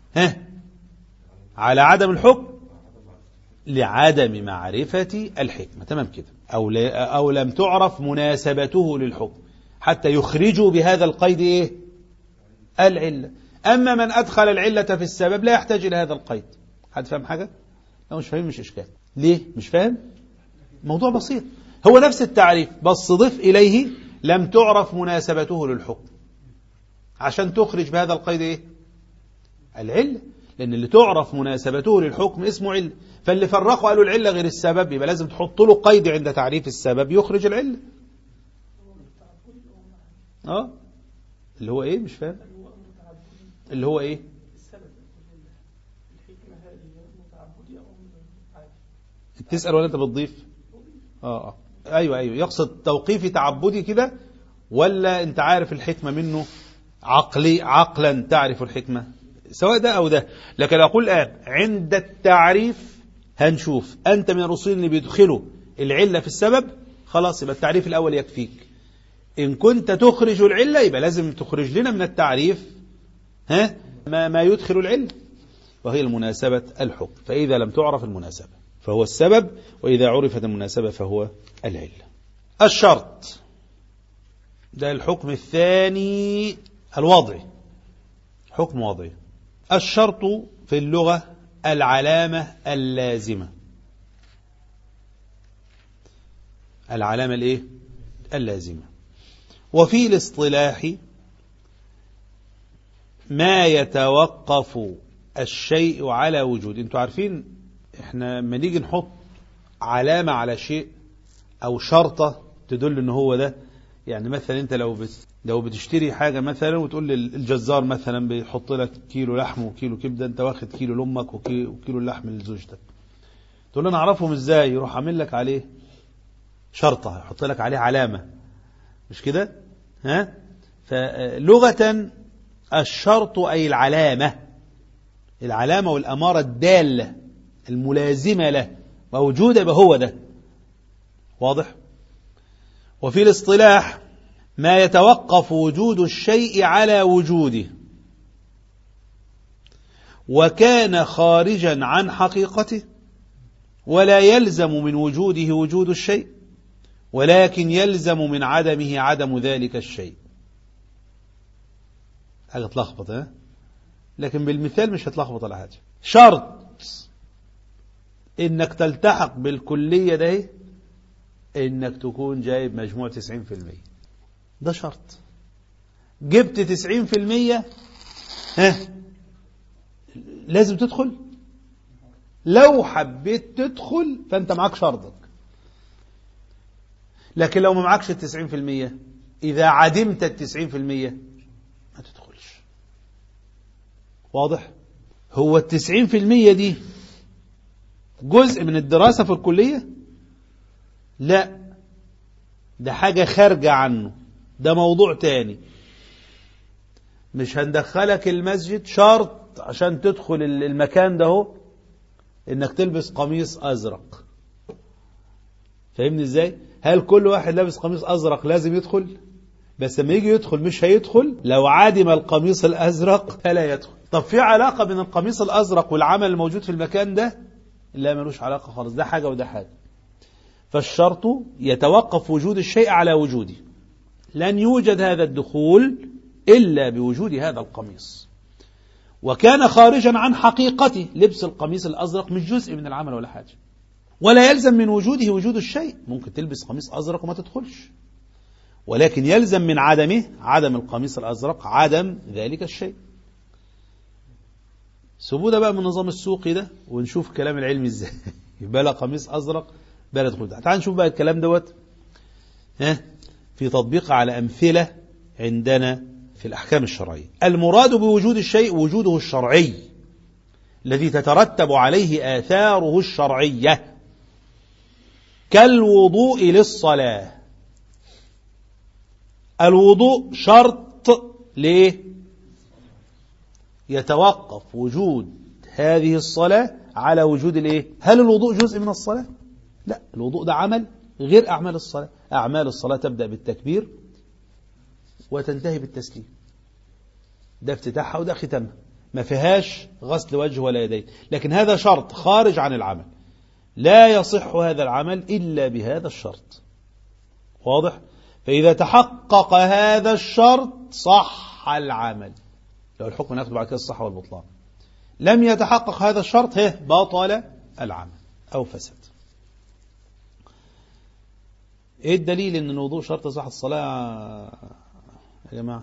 على عدم الحكم لعدم معرفة الحكمة. تمام كده. أو لم تعرف مناسبته للحكم حتى يخرجوا بهذا القيد العلة. أما من أدخل العلة في السبب لا يحتاج إلى هذا القيد. حد فهم حاجة؟ لو مش فاهم مش إشكال. ليه مش فاهم؟ موضوع بسيط، هو نفس التعريف بس ضف إليه لم تعرف مناسبته للحكم عشان تخرج بهذا القيد العلة، لأن اللي تعرف مناسبته للحكم اسمه علة. فاللي فرقوا قالوا العلة غير السبب يبقى لازم تحط له قيد عند تعريف السبب يخرج العلة. اللي هو مش فاهم اللي هو تسأل ولا انت بتضيف؟ ايوه يقصد توقيفي تعبدي كده ولا انت عارف الحكمة منه عقلا تعرف الحكمة، سواء ده او ده. لكن اقول الان عند التعريف هنشوف انت من الرسول اللي بيدخلوا العلة في السبب، خلاص يبقى التعريف الاول يكفيك. إن كنت تخرج العلة يبقى لازم تخرج لنا من التعريف ما يدخل العلة وهي المناسبة الحكم. فإذا لم تعرف المناسبة فهو السبب، وإذا عرفت المناسبة فهو العلة. الشرط ده الحكم الثاني الوضعي، حكم وضعي. الشرط في اللغة العلامة اللازمة، العلامة اللازمة. وفي الاصطلاح ما يتوقف الشيء على وجود. انتوا عارفين احنا لما نيجي نحط علامة على شيء او شرطة تدل ان هو ده، يعني مثلا انت لو بتشتري حاجة مثلا وتقول للجزار مثلا بيحط لك كيلو لحم وكيلو كبدة، انت واخد كيلو لامك وكيلو اللحم لزوجتك، تقول له انا اعرفهم ازاي؟ يروح عامل لك عليه شرطة، يحط لك عليه علامة، مش كده؟ فلغة الشرط أي العلامة والأمارة الدالة الملازمة له موجودة يبقى هو ده، واضح؟ وفي الاصطلاح ما يتوقف وجود الشيء على وجوده وكان خارجا عن حقيقته ولا يلزم من وجوده وجود الشيء ولكن يلزم من عدمه عدم ذلك الشيء. حاجة تلخبط لكن بالمثال مش هتلخبط على حاجة. شرط انك تلتحق بالكلية ده إنك تكون جايب مجموع 90%. ده شرط. جبت 90%، لازم تدخل. لو حبيت تدخل فأنت معاك شرطك. لكن لو ما معكش 90%، إذا عدمت 90% ما تدخلش. واضح؟ هو 90% دي جزء من الدراسة في الكلية؟ لا، ده حاجة خارجة عنه، ده موضوع تاني. مش هندخلك المسجد شرط عشان تدخل المكان ده هو انك تلبس قميص ازرق. فاهمني ازاي؟ هل كل واحد لابس قميص ازرق لازم يدخل؟ بس لما يجي يدخل مش هيدخل لو عدم القميص الازرق فلا يدخل. طب في علاقة بين القميص الازرق والعمل الموجود في المكان ده؟ لا، ملوش علاقة خالص. ده حاجة وده حاجة. فالشرط يتوقف وجود الشيء على وجوده. لن يوجد هذا الدخول إلا بوجود هذا القميص. وكان خارجا عن حقيقته. لبس القميص الأزرق مش جزء من العمل ولا حاجة، ولا يلزم من وجوده وجود الشيء. ممكن تلبس قميص أزرق وما تدخلش، ولكن يلزم من عدمه، عدم القميص الأزرق، عدم ذلك الشيء. سيبونا بقى من النظام السوقي ده ونشوف كلام العلم ازاي. يبقى لا قميص أزرق بلا دخول. تعال نشوف بقى الكلام دوت في تطبيق على أمثلة عندنا في الأحكام الشرعية. المراد بوجود الشيء وجوده الشرعي الذي تترتب عليه آثاره الشرعية، كالوضوء للصلاة. الوضوء شرط ليه؟ يتوقف وجود هذه الصلاة على وجود الايه؟ هل الوضوء جزء من الصلاة؟ لا، الوضوء ده عمل غير أعمال الصلاة. أعمال الصلاة تبدأ بالتكبير وتنتهي بالتسليم. ده افتتاحها وده ختامها، ما فيهاش غسل وجه ولا يدين. لكن هذا شرط خارج عن العمل، لا يصح هذا العمل إلا بهذا الشرط. واضح؟ فإذا تحقق هذا الشرط صح العمل. لو الحكم ناخد بعد كده الصحة والبطلان. لم يتحقق هذا الشرط بطل العمل أو فسد. ايه الدليل ان الوضوء شرط صحة الصلاة يا جماعة؟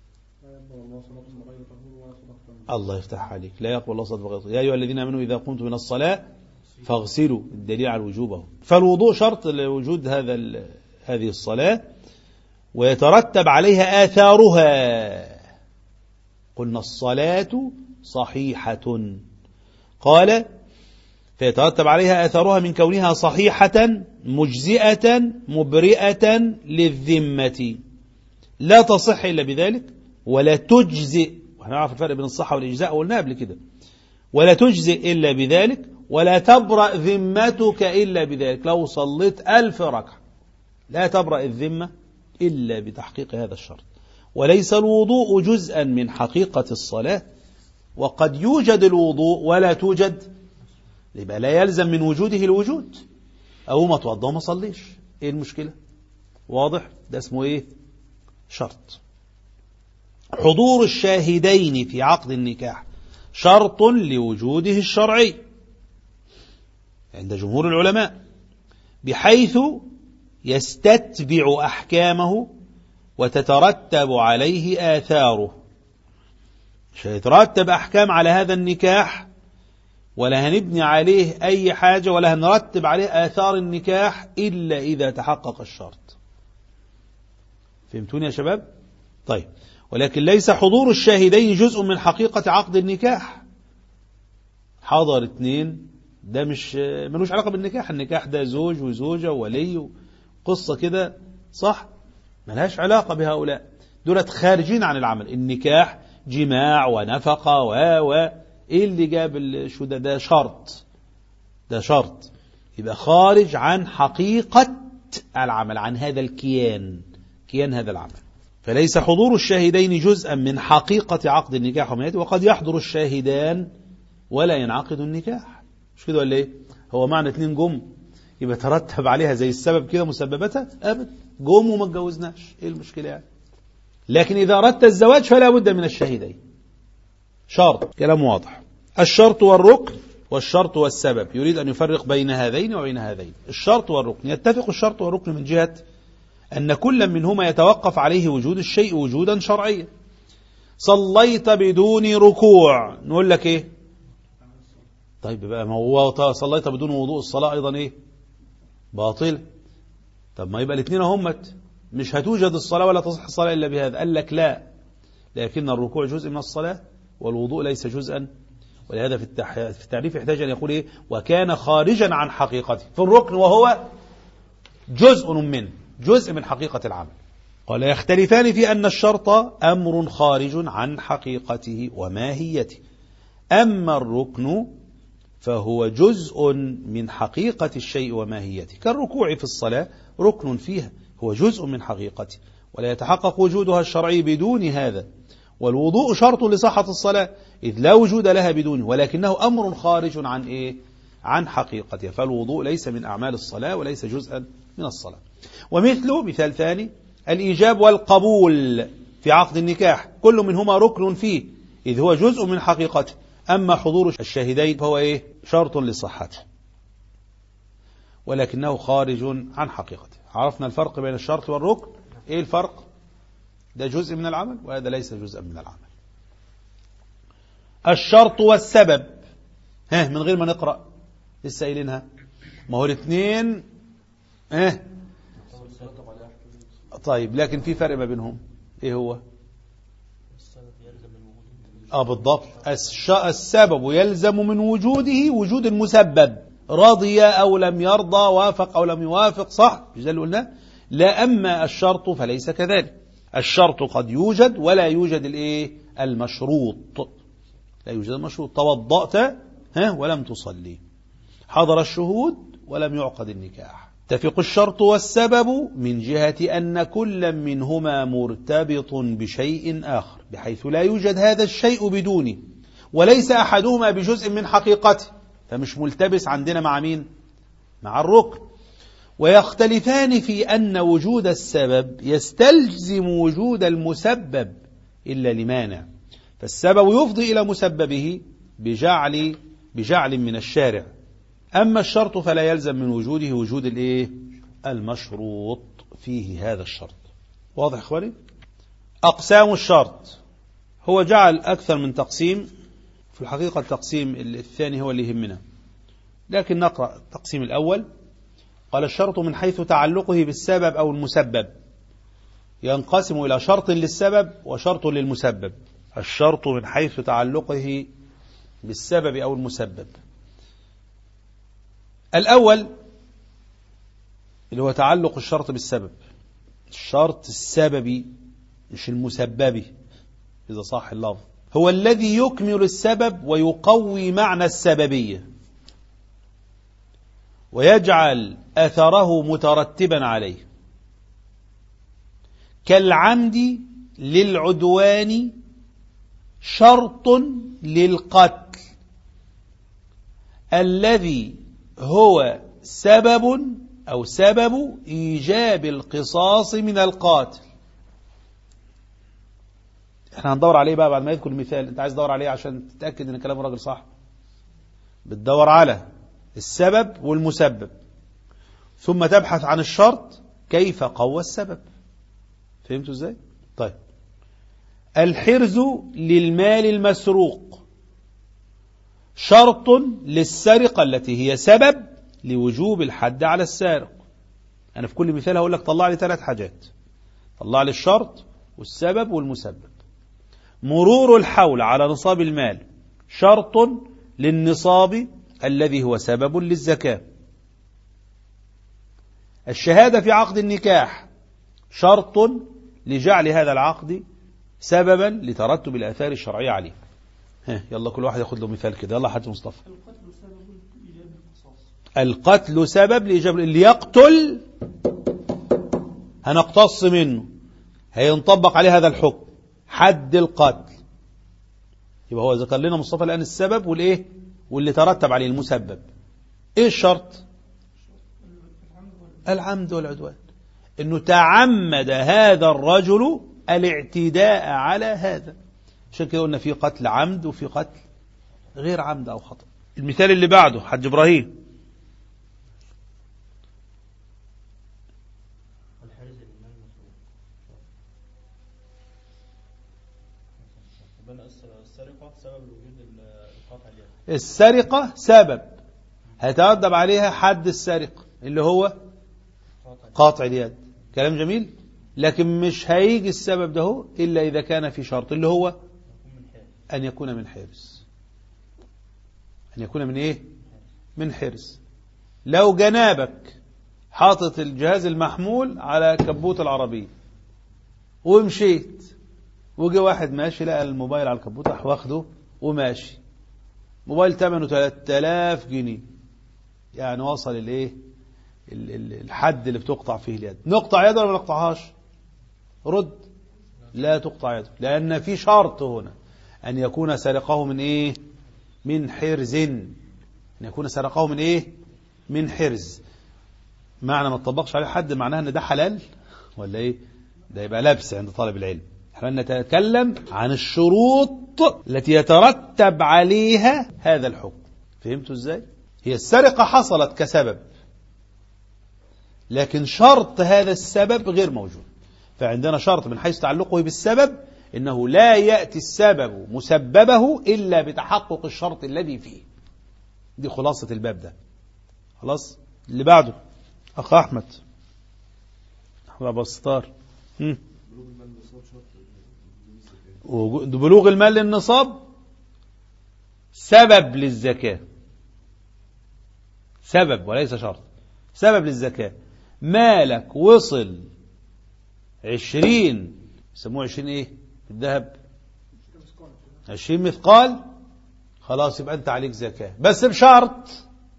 الله يفتح عليك. لا يقبل الله صلاة بغير طهور. يا أيها الذين آمنوا إذا قمتم من الصلاة فاغسلوا. الدليل على الوجوب. فالوضوء شرط لوجود هذه الصلاة، ويترتب عليها آثارها. قلنا الصلاة صحيحة، قال فيترتب عليها آثارها من كونها صحيحة مجزئة مبرئة للذمة. لا تصح إلا بذلك، ولا تجزئ. وهنعرف الفرق بين الصحة والإجزاء قلنا قبل كده. ولا تجزئ إلا بذلك، ولا تبرأ ذمتك إلا بذلك. لو صليت 1000 ركعة لا تبرأ الذمة إلا بتحقيق هذا الشرط. وليس الوضوء جزءا من حقيقة الصلاة. وقد يوجد الوضوء ولا توجد، يبقى لا يلزم من وجوده الوجود. أو ما توضى وما صليش، إيه المشكلة؟ واضح؟ ده اسمه إيه؟ شرط. حضور الشاهدين في عقد النكاح شرط لوجوده الشرعي عند جمهور العلماء، بحيث يستتبع أحكامه وتترتب عليه آثاره. مش هيترتب أحكام على هذا النكاح، ولا هنبني عليه أي حاجة، ولا هنرتب عليه آثار النكاح إلا إذا تحقق الشرط. فهمتوني يا شباب؟ طيب، ولكن ليس حضور الشاهدين جزء من حقيقة عقد النكاح. حضر 2 ده ملوش علاقة بالنكاح. النكاح ده زوج وزوجة وولي قصة كده، صح؟ ملهاش علاقة بهؤلاء. دولت خارجين عن العمل. النكاح جماع ونفقة ايه اللي جاب ده شرط. ده شرط، يبقى خارج عن حقيقة العمل، عن هذا كيان هذا العمل. فليس حضور الشاهدين جزءا من حقيقة عقد النكاح ومناته. وقد يحضر الشاهدان ولا ينعقد النكاح. مش كده ولا ايه؟ هو معنى 2 جم يبقى ترتب عليها زي السبب كده مسببتها؟ أبدا، جم وما اتجوزناش، ايه المشكلة يعني؟ لكن إذا أردت الزواج فلا بد من الشاهدين. شرط، كلام واضح. الشرط والركن والشرط والسبب، يريد أن يفرق بين هذين وبين هذين. الشرط والركن، يتفق الشرط والركن من جهة أن كل منهما يتوقف عليه وجود الشيء وجودا شرعيا. صليت بدون ركوع، نقول لك إيه؟ طيب بقى ما هو صليت بدون وضوء، الصلاة أيضا إيه؟ باطل. طب ما يبقى الاثنين همت، مش هتوجد الصلاة ولا تصح الصلاة إلا بهذا. قال لك لا، لكن الركوع جزء من الصلاة والوضوء ليس جزءا، ولهذا في التعريف يحتاج أن يقول إيه؟ وكان خارجا عن حقيقته في الركن، وهو جزء من حقيقة العمل. قال يختلفان في أن الشرط أمر خارج عن حقيقته وماهيته، أما الركن فهو جزء من حقيقة الشيء وماهيته، كالركوع في الصلاة ركن فيها، هو جزء من حقيقته ولا يتحقق وجودها الشرعي بدون هذا. والوضوء شرط لصحة الصلاة، إذ لا وجود لها بدونه، ولكنه أمر خارج عن إيه؟ عن حقيقته. فالوضوء ليس من أعمال الصلاة وليس جزءا من الصلاة. ومثله مثال ثاني الإيجاب والقبول في عقد النكاح، كل منهما ركن فيه إذ هو جزء من حقيقته، أما حضور الشاهدين فهو إيه؟ شرط لصحته ولكنه خارج عن حقيقته. عرفنا الفرق بين الشرط والركن. إيه الفرق؟ ده جزء من العمل وهذا ليس جزءا من العمل. الشرط والسبب، من غير ما نقرأ لسه قايلينها، ما هو الاثنين طيب، لكن في فرق ما بينهم. ايه هو؟ بالضبط، السبب يلزم من وجوده وجود المسبب، رضي أو لم يرضى، وافق أو لم يوافق، صح؟ مش ده اللي قلناه؟ لا، أما الشرط فليس كذلك. الشرط قد يوجد ولا يوجد الايه؟ المشروط. لا يوجد المشروط. توضأت ولم تصلي، حضر الشهود ولم يعقد النكاح. تفق الشرط والسبب من جهة أن كل منهما مرتبط بشيء آخر، بحيث لا يوجد هذا الشيء بدونه، وليس أحدهما بجزء من حقيقته، فمش ملتبس عندنا مع مين؟ مع الركن. ويختلفان في أن وجود السبب يستلزم وجود المسبب إلا لمانع، فالسبب يفضي إلى مسببه بجعل من الشارع، أما الشرط فلا يلزم من وجوده وجود الايه؟ المشروط فيه هذا الشرط. واضح إخواني؟ أقسام الشرط، هو جعل أكثر من تقسيم، في الحقيقة التقسيم الثاني هو اللي يهمنا، لكن نقرأ التقسيم الأول. قال الشرط من حيث تعلقه بالسبب أو المسبب ينقسم إلى شرط للسبب وشرط للمسبب. الشرط من حيث تعلقه بالسبب أو المسبب، الأول اللي هو تعلق الشرط بالسبب، الشرط السببي مش المسببي إذا صح اللفظ، هو الذي يكمل السبب ويقوي معنى السببية ويجعل أثره مترتبا عليه، كالعمد للعدوان شرط للقتل الذي هو سبب إيجاب القصاص من القاتل. احنا هندور عليه بقى بعد ما يذكر المثال. انت عايز تدور عليه عشان تتأكد ان كلام الراجل صح، بتدور على السبب والمسبب، ثم تبحث عن الشرط كيف قوى السبب. فهمتوا ازاي؟ طيب، الحرز للمال المسروق شرط للسرقة التي هي سبب لوجوب الحد على السارق. أنا في كل مثال هقول لك طلع لي 3 حاجات، طلع لي الشرط والسبب والمسبب. مرور الحول على نصاب المال شرط للنصاب الذي هو سبب للزكاة. الشهادة في عقد النكاح شرط لجعل هذا العقد سببا لترتب الآثار الشرعية عليه. يلا كل واحد ياخد له مثال كده. يلا حاج مصطفى. القتل سبب لإيجاب، اللي يقتل هنقتص منه، هينطبق عليه هذا الحكم، حد القتل. يبقى هو ذكر لنا مصطفى الآن السبب والإيه واللي ترتب عليه المسبب. إيه الشرط؟ العمد والعدوان، إنه تعمد هذا الرجل الاعتداء على هذا. عشان كده قلنا في قتل عمد وفي قتل غير عمد أو خطأ. المثال اللي بعده حاج إبراهيم. السرقة سبب هيترتب عليها حد السرقة اللي هو قاطع اليد. كلام جميل. لكن مش هيجي السبب ده إلا إذا كان في شرط اللي هو أن يكون من حرز. أن يكون من إيه؟ من حرز. لو جنابك حاطط الجهاز المحمول على كبوت العربية ومشيت وجي واحد ماشي لقى الموبايل على الكبوت راح واخده وماشي، موبايل ثمنه 3000 جنيه، يعني وصل الايه الحد اللي بتقطع فيه اليد. نقطع يده ولا ما نقطعهاش؟ رد. لا تقطع يده، لأن في شرط هنا أن يكون سرقه من إيه؟ من حرز. أن يكون سرقه من إيه؟ من حرز. معنى ما تطبقش عليه حد معناها أن ده حلال ولا إيه؟ ده يبقى لبس عند طالب العلم. احنا نتكلم عن الشروط التي يترتب عليها هذا الحكم. فهمتوا ازاي؟ هي السرقة حصلت كسبب، لكن شرط هذا السبب غير موجود. فعندنا شرط من حيث تعلقه بالسبب إنه لا يأتي السبب مسببه إلا بتحقق الشرط الذي فيه. دي خلاصة الباب ده. خلاص. اللي بعده أخ أحمد أبو الستار. بلوغ المال للنصاب سبب للزكاة، سبب وليس شرط، سبب للزكاة. مالك وصل 20 يسموه 20 ايه الذهب 20 مثقال، خلاص يبقى انت عليك زكاة، بس بشرط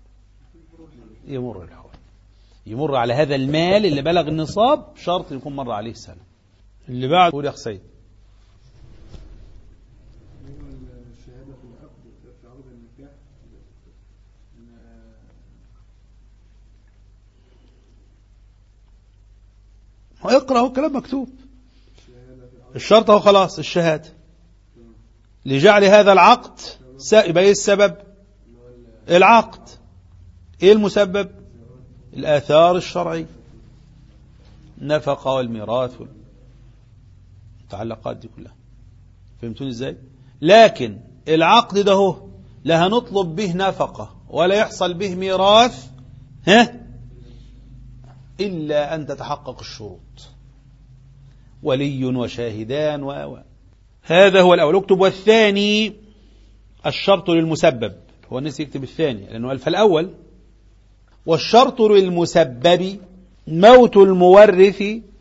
يمر الحول، يمر على هذا المال اللي بلغ النصاب شرط يكون مر عليه سنة. اللي بعد قول يا أخ سيد. اقرأ هو كلام مكتوب. الشرط هو خلاص الشهادة لجعل هذا العقد يبقى ايه السبب؟ العقد. ايه المسبب؟ الآثار الشرعية، النفقة والميراث والمتعلقات دي كلها. فهمتوني ازاي؟ لكن العقد ده هو لا هنطلب به نفقة ولا يحصل به ميراث إلا أن تتحقق الشروط، ولي وشاهدان هذا هو الأول. اكتب والثاني الشرط للمسبب. هو الناس يكتب الثاني لأنه قال فالأول. والشرط للمسبب موت المورث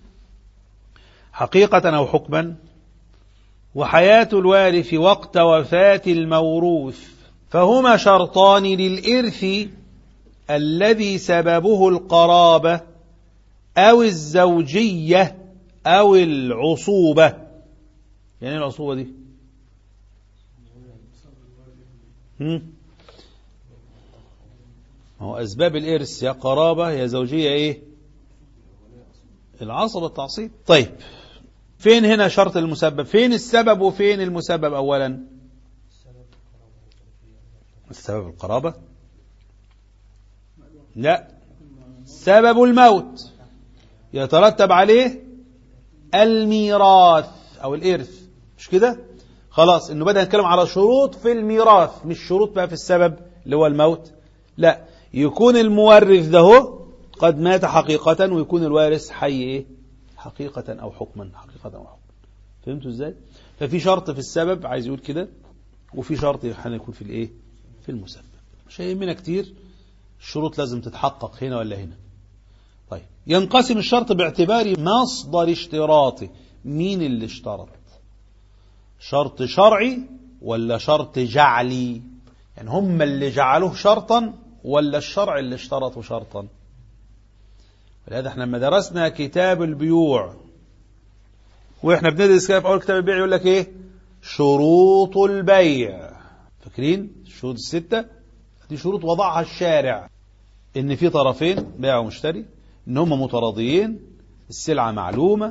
حقيقة أو حكما، وحياة الوارث وقت وفاة الموروث، فهما شرطان للإرث الذي سببه القرابة أو الزوجية أو العصوبة. يعني ايه العصوبة دي؟ هو أسباب الإرث يا قرابة يا زوجية إيه؟ العصبة التعصيب. طيب فين هنا شرط المسبب؟ فين السبب وفين المسبب؟ أولا السبب القرابة، لا، سبب الموت يترتب عليه الميراث أو الإرث، مش كده؟ خلاص إنه بدأ نتكلم على شروط في الميراث، مش شروط بقى في السبب اللي هو الموت. لا، يكون المورث ده قد مات حقيقة ويكون الوارث حي إيه؟ حقيقة أو حكما، حقيقة أو حكما. فهمتوا إزاي؟ ففي شرط في السبب عايز يقول كده، وفي شرط يكون في الإيه؟ في المسبب. مش هيهمنا كتير الشروط لازم تتحقق هنا ولا هنا. طيب ينقسم الشرط باعتبار مصدر اشتراطه. مين اللي اشترط؟ شرط شرعي ولا شرط جعلي؟ يعني هم اللي جعلوه شرطا ولا الشرع اللي اشترطه شرطا؟ ولهذا احنا لما درسنا كتاب البيوع واحنا بندرس كده في اول كتاب البيع يقول لك ايه؟ شروط البيع. فاكرين الشروط الستة؟ دي شروط وضعها الشارع، ان في طرفين بائع ومشتري، ان هم متراضيين، السلعة معلومة،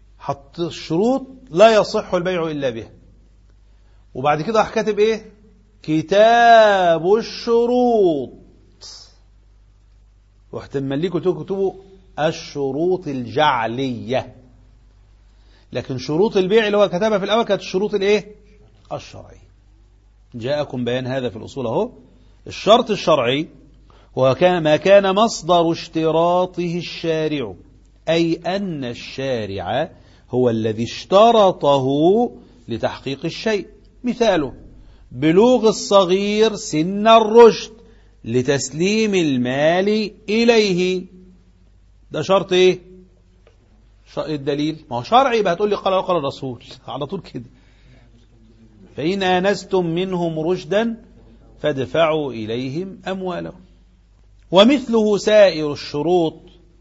حط الشروط لا يصح البيع الا بها. وبعد كده راح كاتب ايه؟ كتاب الشروط، واحتمال ليكم تكتبوا الشروط الجعلية، لكن شروط البيع اللي هو كتبها في الأول كانت الشروط الايه؟ الشرعية. جاءكم بيان هذا في الأصول اهو. الشرط الشرعي هو ما كان مصدر اشتراطه الشارع، أي أن الشارع هو الذي اشترطه لتحقيق الشيء. مثاله بلوغ الصغير سن الرشد لتسليم المال إليه، ده شرط ايه؟ الدليل ما هو شرعي، يبقى هتقول لي قال وقال الرسول على طول كده. فإن آنستم منهم رشدا فادفعوا إليهم أموالهم. ومثله سائر الشروط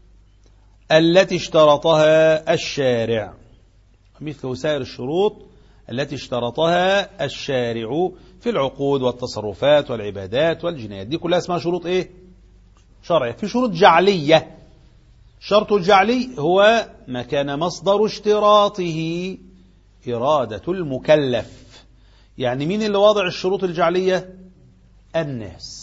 التي اشترطها الشارع، مثل سائر الشروط التي اشترطها الشارع في العقود والتصرفات والعبادات والجنايات، دي كلها اسمها شروط ايه؟ شرعية. في شروط جعلية. الشرط الجعلي هو ما كان مصدر اشتراطه إرادة المكلف. يعني مين اللي وضع الشروط الجعلية؟ الناس.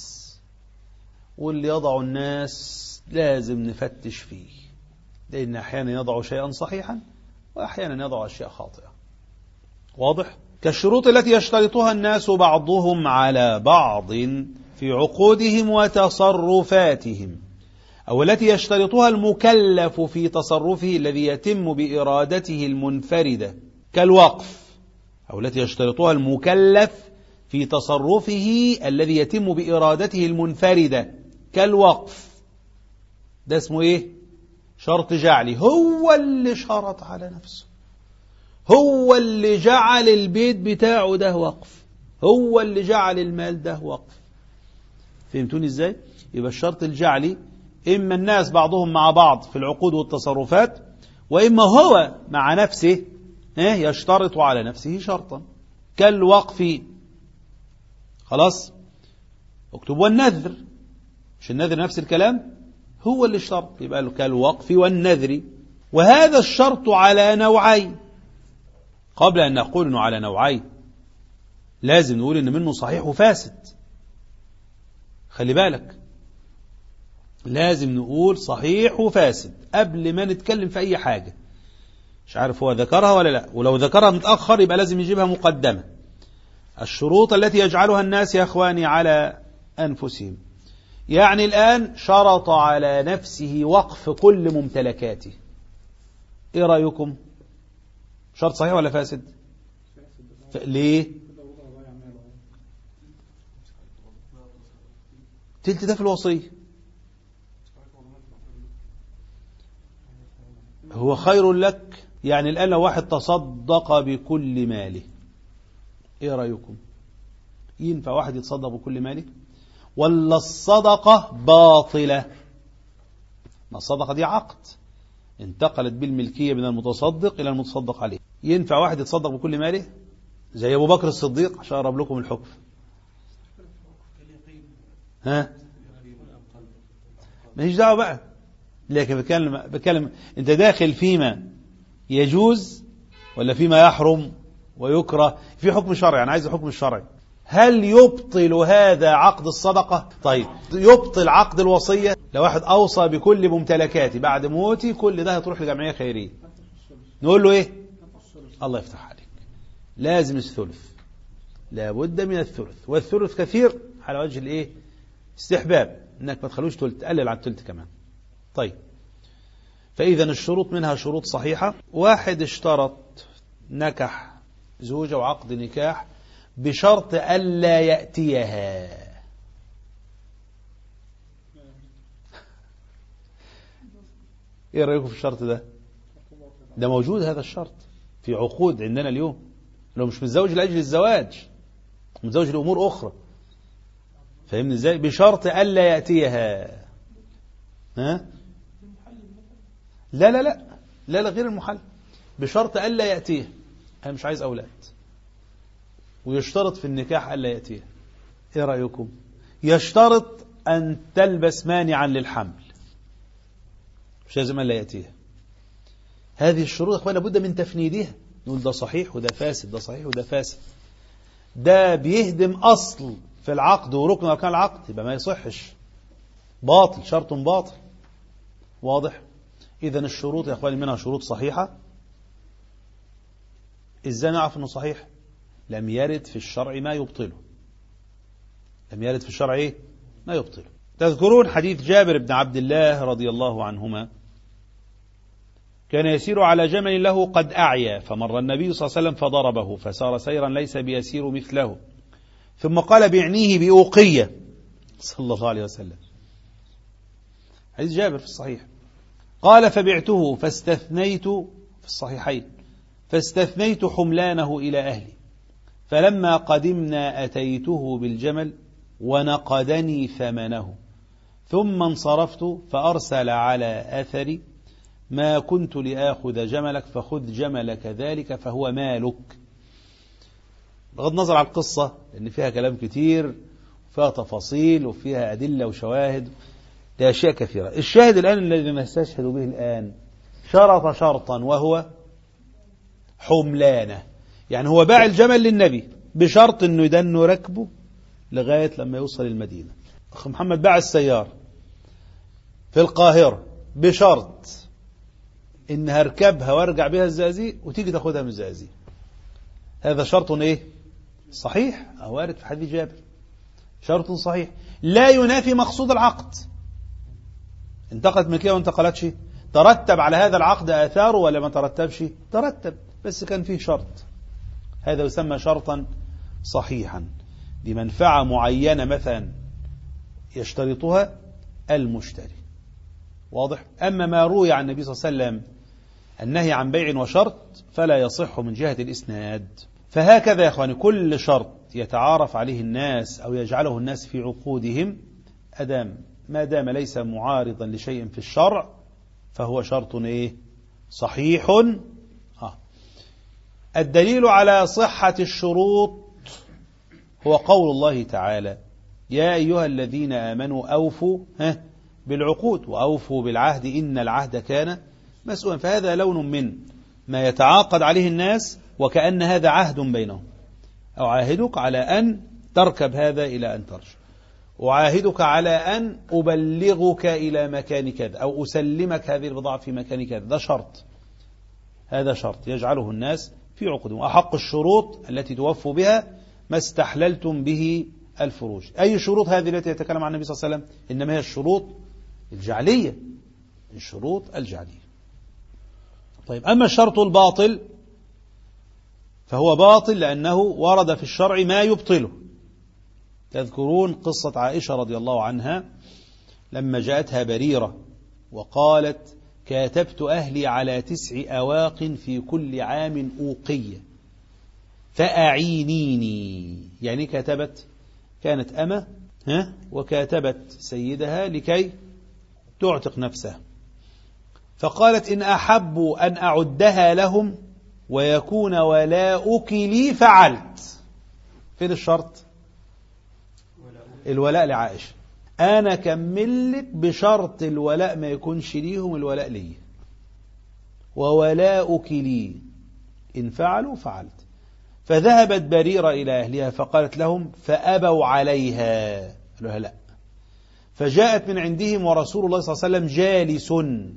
واللي يضع الناس لازم نفتش فيه، لأن أحيانا يضع شيئا صحيحا وأحيانا يضع أشياء خاطئة. واضح؟ كالشروط التي يشترطها الناس بعضهم على بعض في عقودهم وتصرفاتهم، أو التي يشترطها المكلف في تصرفه الذي يتم بإرادته المنفردة كالوقف، أو التي يشترطها المكلف في تصرفه الذي يتم بإرادته المنفردة كالوقف، ده اسمه إيه؟ شرط جعلي. هو اللي شرط على نفسه، هو اللي جعل البيت بتاعه ده وقف، هو اللي جعل المال ده وقف. فهمتوني ازاي؟ يبقى الشرط الجعلي إما الناس بعضهم مع بعض في العقود والتصرفات، وإما هو مع نفسه يشترط على نفسه شرطا كالوقف. خلاص؟ اكتبوا النذر، مش النذر نفس الكلام؟ هو اللي اشترط، يبقى له كالوقف والنذر. وهذا الشرط على نوعين. قبل أن نقول أنه على نوعين لازم نقول أن منه صحيح وفاسد. خلي بالك، لازم نقول صحيح وفاسد قبل ما نتكلم في أي حاجة. مش عارف هو ذكرها ولا لا، ولو ذكرها متأخر يبقى لازم يجيبها مقدمة. الشروط التي يجعلها الناس يا أخواني على أنفسهم، يعني الآن شرط على نفسه وقف كل ممتلكاته. إيه رأيكم؟ شرط صحيح ولا فاسد؟ ليه؟ تلت ده في الوصية. هو خير لك. يعني الآن لو واحد تصدق بكل ماله، إيه رأيكم؟ ينفع واحد يتصدق بكل ماله؟ ولا الصدقة باطلة؟ ما الصدقة دي عقد انتقلت بالملكية من المتصدق إلى المتصدق عليه. ينفع واحد يتصدق بكل ماله زي أبو بكر الصديق عشان أقرب لكم الحكم؟ ها؟ ماليش دعوة بقى، لكن بكلم أنت داخل فيما يجوز ولا فيما يحرم ويكره في حكم شرعي. أنا عايز الحكم الشرعي. هل يبطل هذا عقد الصدقة؟ طيب يبطل عقد الوصية؟ لو واحد أوصى بكل ممتلكاتي بعد موتي كل ده هتروح لجمعية خيرية، نقول له إيه؟ الله يفتح عليك، لازم الثلث، لابد من الثلث، والثلث كثير على وجه الإيه؟ استحباب، إنك ما تخلوش ثلث، تقلل عن ثلث كمان. طيب، فإذا الشروط منها شروط صحيحة. واحد اشترط نكح زوجة وعقد نكاح بشرط ألا يأتيها. ايه رأيكم في الشرط ده؟ ده موجود هذا الشرط في عقود عندنا اليوم، لو مش متزوج لأجل الزواج، متزوج لأمور أخرى. فاهمني ازاي؟ بشرط ألا يأتيها. ها؟ لا لا لا لا لا، غير المحل. بشرط ألا يأتيها، أنا مش عايز أولاد، ويشترط في النكاح ألا يأتيها. ايه رأيكم؟ يشترط أن تلبس مانعا للحمل، مش لازم ألا يأتيها. هذه الشروط أخوانا بد من تفنيدها، نقول ده صحيح وده فاسد، ده صحيح وده فاسد. ده بيهدم أصل في العقد وركن أركان العقد، يبقى ما يصحش، باطل، شرط باطل. واضح؟ إذن الشروط يا أخواني منها شروط صحيحة. إزاي نعرف أنه صحيح؟ لم يرد في الشرع ما يبطله. لم يرد في الشرع إيه؟ ما يبطله. تذكرون حديث جابر بن عبد الله رضي الله عنهما، كان يسير على جمل له قد أعيا، فمر النبي صلى الله عليه وسلم فضربه فسار سيرا ليس بيسير مثله، ثم قال بعنيه بأوقية صلى الله عليه وسلم. حديث جابر في الصحيح. قال فبعته فاستثنيت في الصحيحين فاستثنيت حملانه إلى أهلي، فلما قدمنا أتيته بالجمل ونقدني ثمنه، ثم انصرفت فأرسل على أثري ما كنت لآخذ جملك فخذ جملك ذلك فهو مالك. بغض النظر عن القصة لأن فيها كلام كتير وفيها تفاصيل وفيها أدلة وشواهد لأشياء كثيرة. الشاهد الآن الذي نستشهد به الآن شرط شرطا وهو حملانه، يعني هو باع الجمل للنبي بشرط أنه يدنه ركبه لغاية لما يوصل المدينة. أخ محمد باع السيارة في القاهرة بشرط إن هركبها وارجع بها الزقازيق وتيجي تاخدها من الزقازيق. هذا شرط إيه؟ صحيح، وارد في حديث جابر، شرط صحيح لا ينافي مقصود العقد. انتقلت ملكية وانتقلتش، ترتب على هذا العقد آثاره ولا ما ترتبش؟ ترتب، بس كان فيه شرط. هذا يسمى شرطا صحيحا لمنفعة معينة مثلا يشترطها المشتري. واضح؟ أما ما روي عن النبي صلى الله عليه وسلم النهي عن بيع وشرط فلا يصح من جهة الإسناد. فهكذا يا أخواني كل شرط يتعارف عليه الناس أو يجعله الناس في عقودهم ما دام ليس معارضا لشيء في الشرع فهو شرط إيه؟ صحيح. الدليل على صحة الشروط هو قول الله تعالى يا أيها الذين آمنوا أوفوا بالعقود وأوفوا بالعهد إن العهد كان مسؤولا. فهذا لون من ما يتعاقد عليه الناس وكأن هذا عهد بينهم. أعاهدك على أن تركب هذا إلى أن ترجع، أعاهدك على أن أبلغك إلى مكان كذا أو أسلمك هذه البضاعة في مكان كذا. ده شرط، هذا شرط يجعله الناس في عقودهم. أحق الشروط التي توفوا بها ما استحللتم به الفروج. أي شروط هذه التي يتكلم عن النبي صلى الله عليه وسلم؟ إنما هي الشروط الجعلية، الشروط الجعلية. طيب أما الشرط الباطل فهو باطل لأنه ورد في الشرع ما يبطله. تذكرون قصة عائشة رضي الله عنها لما جاءتها بريرة وقالت كاتبت أهلي على 9 أواق في كل عام أوقية فأعينيني. يعني كاتبت، كانت أمة وكاتبت سيدها لكي تعتق نفسها، فقالت إن أحبوا أن أعدها لهم ويكون ولاؤك لي فعلت. فين الشرط؟ الولاء لعائشة. أنا كملك بشرط الولاء ما يكونش ليهم، الولاء لي، وولاؤك لي إن فعلوا فعلت. فذهبت بريرة إلى أهلها فقالت لهم فأبوا عليها، قالوا لها لا. فجاءت من عندهم ورسول الله صلى الله عليه وسلم جالس.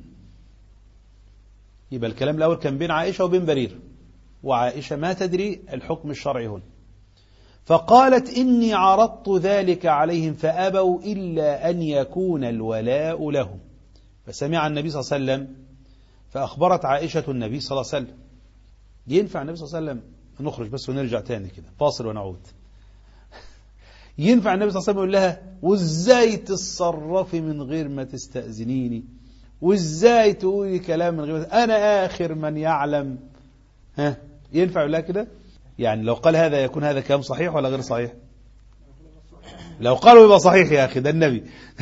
يبقى الكلام الأول كان بين عائشة وبين بريرة، وعائشة ما تدري الحكم الشرعي هنا. فقالت إني عرضت ذلك عليهم فأبوا إلا أن يكون الولاء لهم. فسمع النبي صلى الله عليه وسلم فأخبرت عائشة النبي صلى الله عليه وسلم. ينفع النبي صلى الله عليه وسلم، نخرج بس ونرجع تاني كده فاصل ونعود. ينفع النبي صلى الله عليه وسلم يقول لها وازاي تتصرفي من غير ما تستأذنيني، وازاي تقولي كلام من غير أنا آخر من يعلم؟ ينفع يقول لها كده؟ يعني لو قال هذا يكون هذا كلام صحيح ولا غير صحيح؟ لو قالوا يبقى صحيح يا أخي، ده النبي.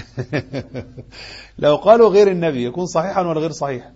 لو قالوا غير النبي يكون صحيحا ولا غير صحيح؟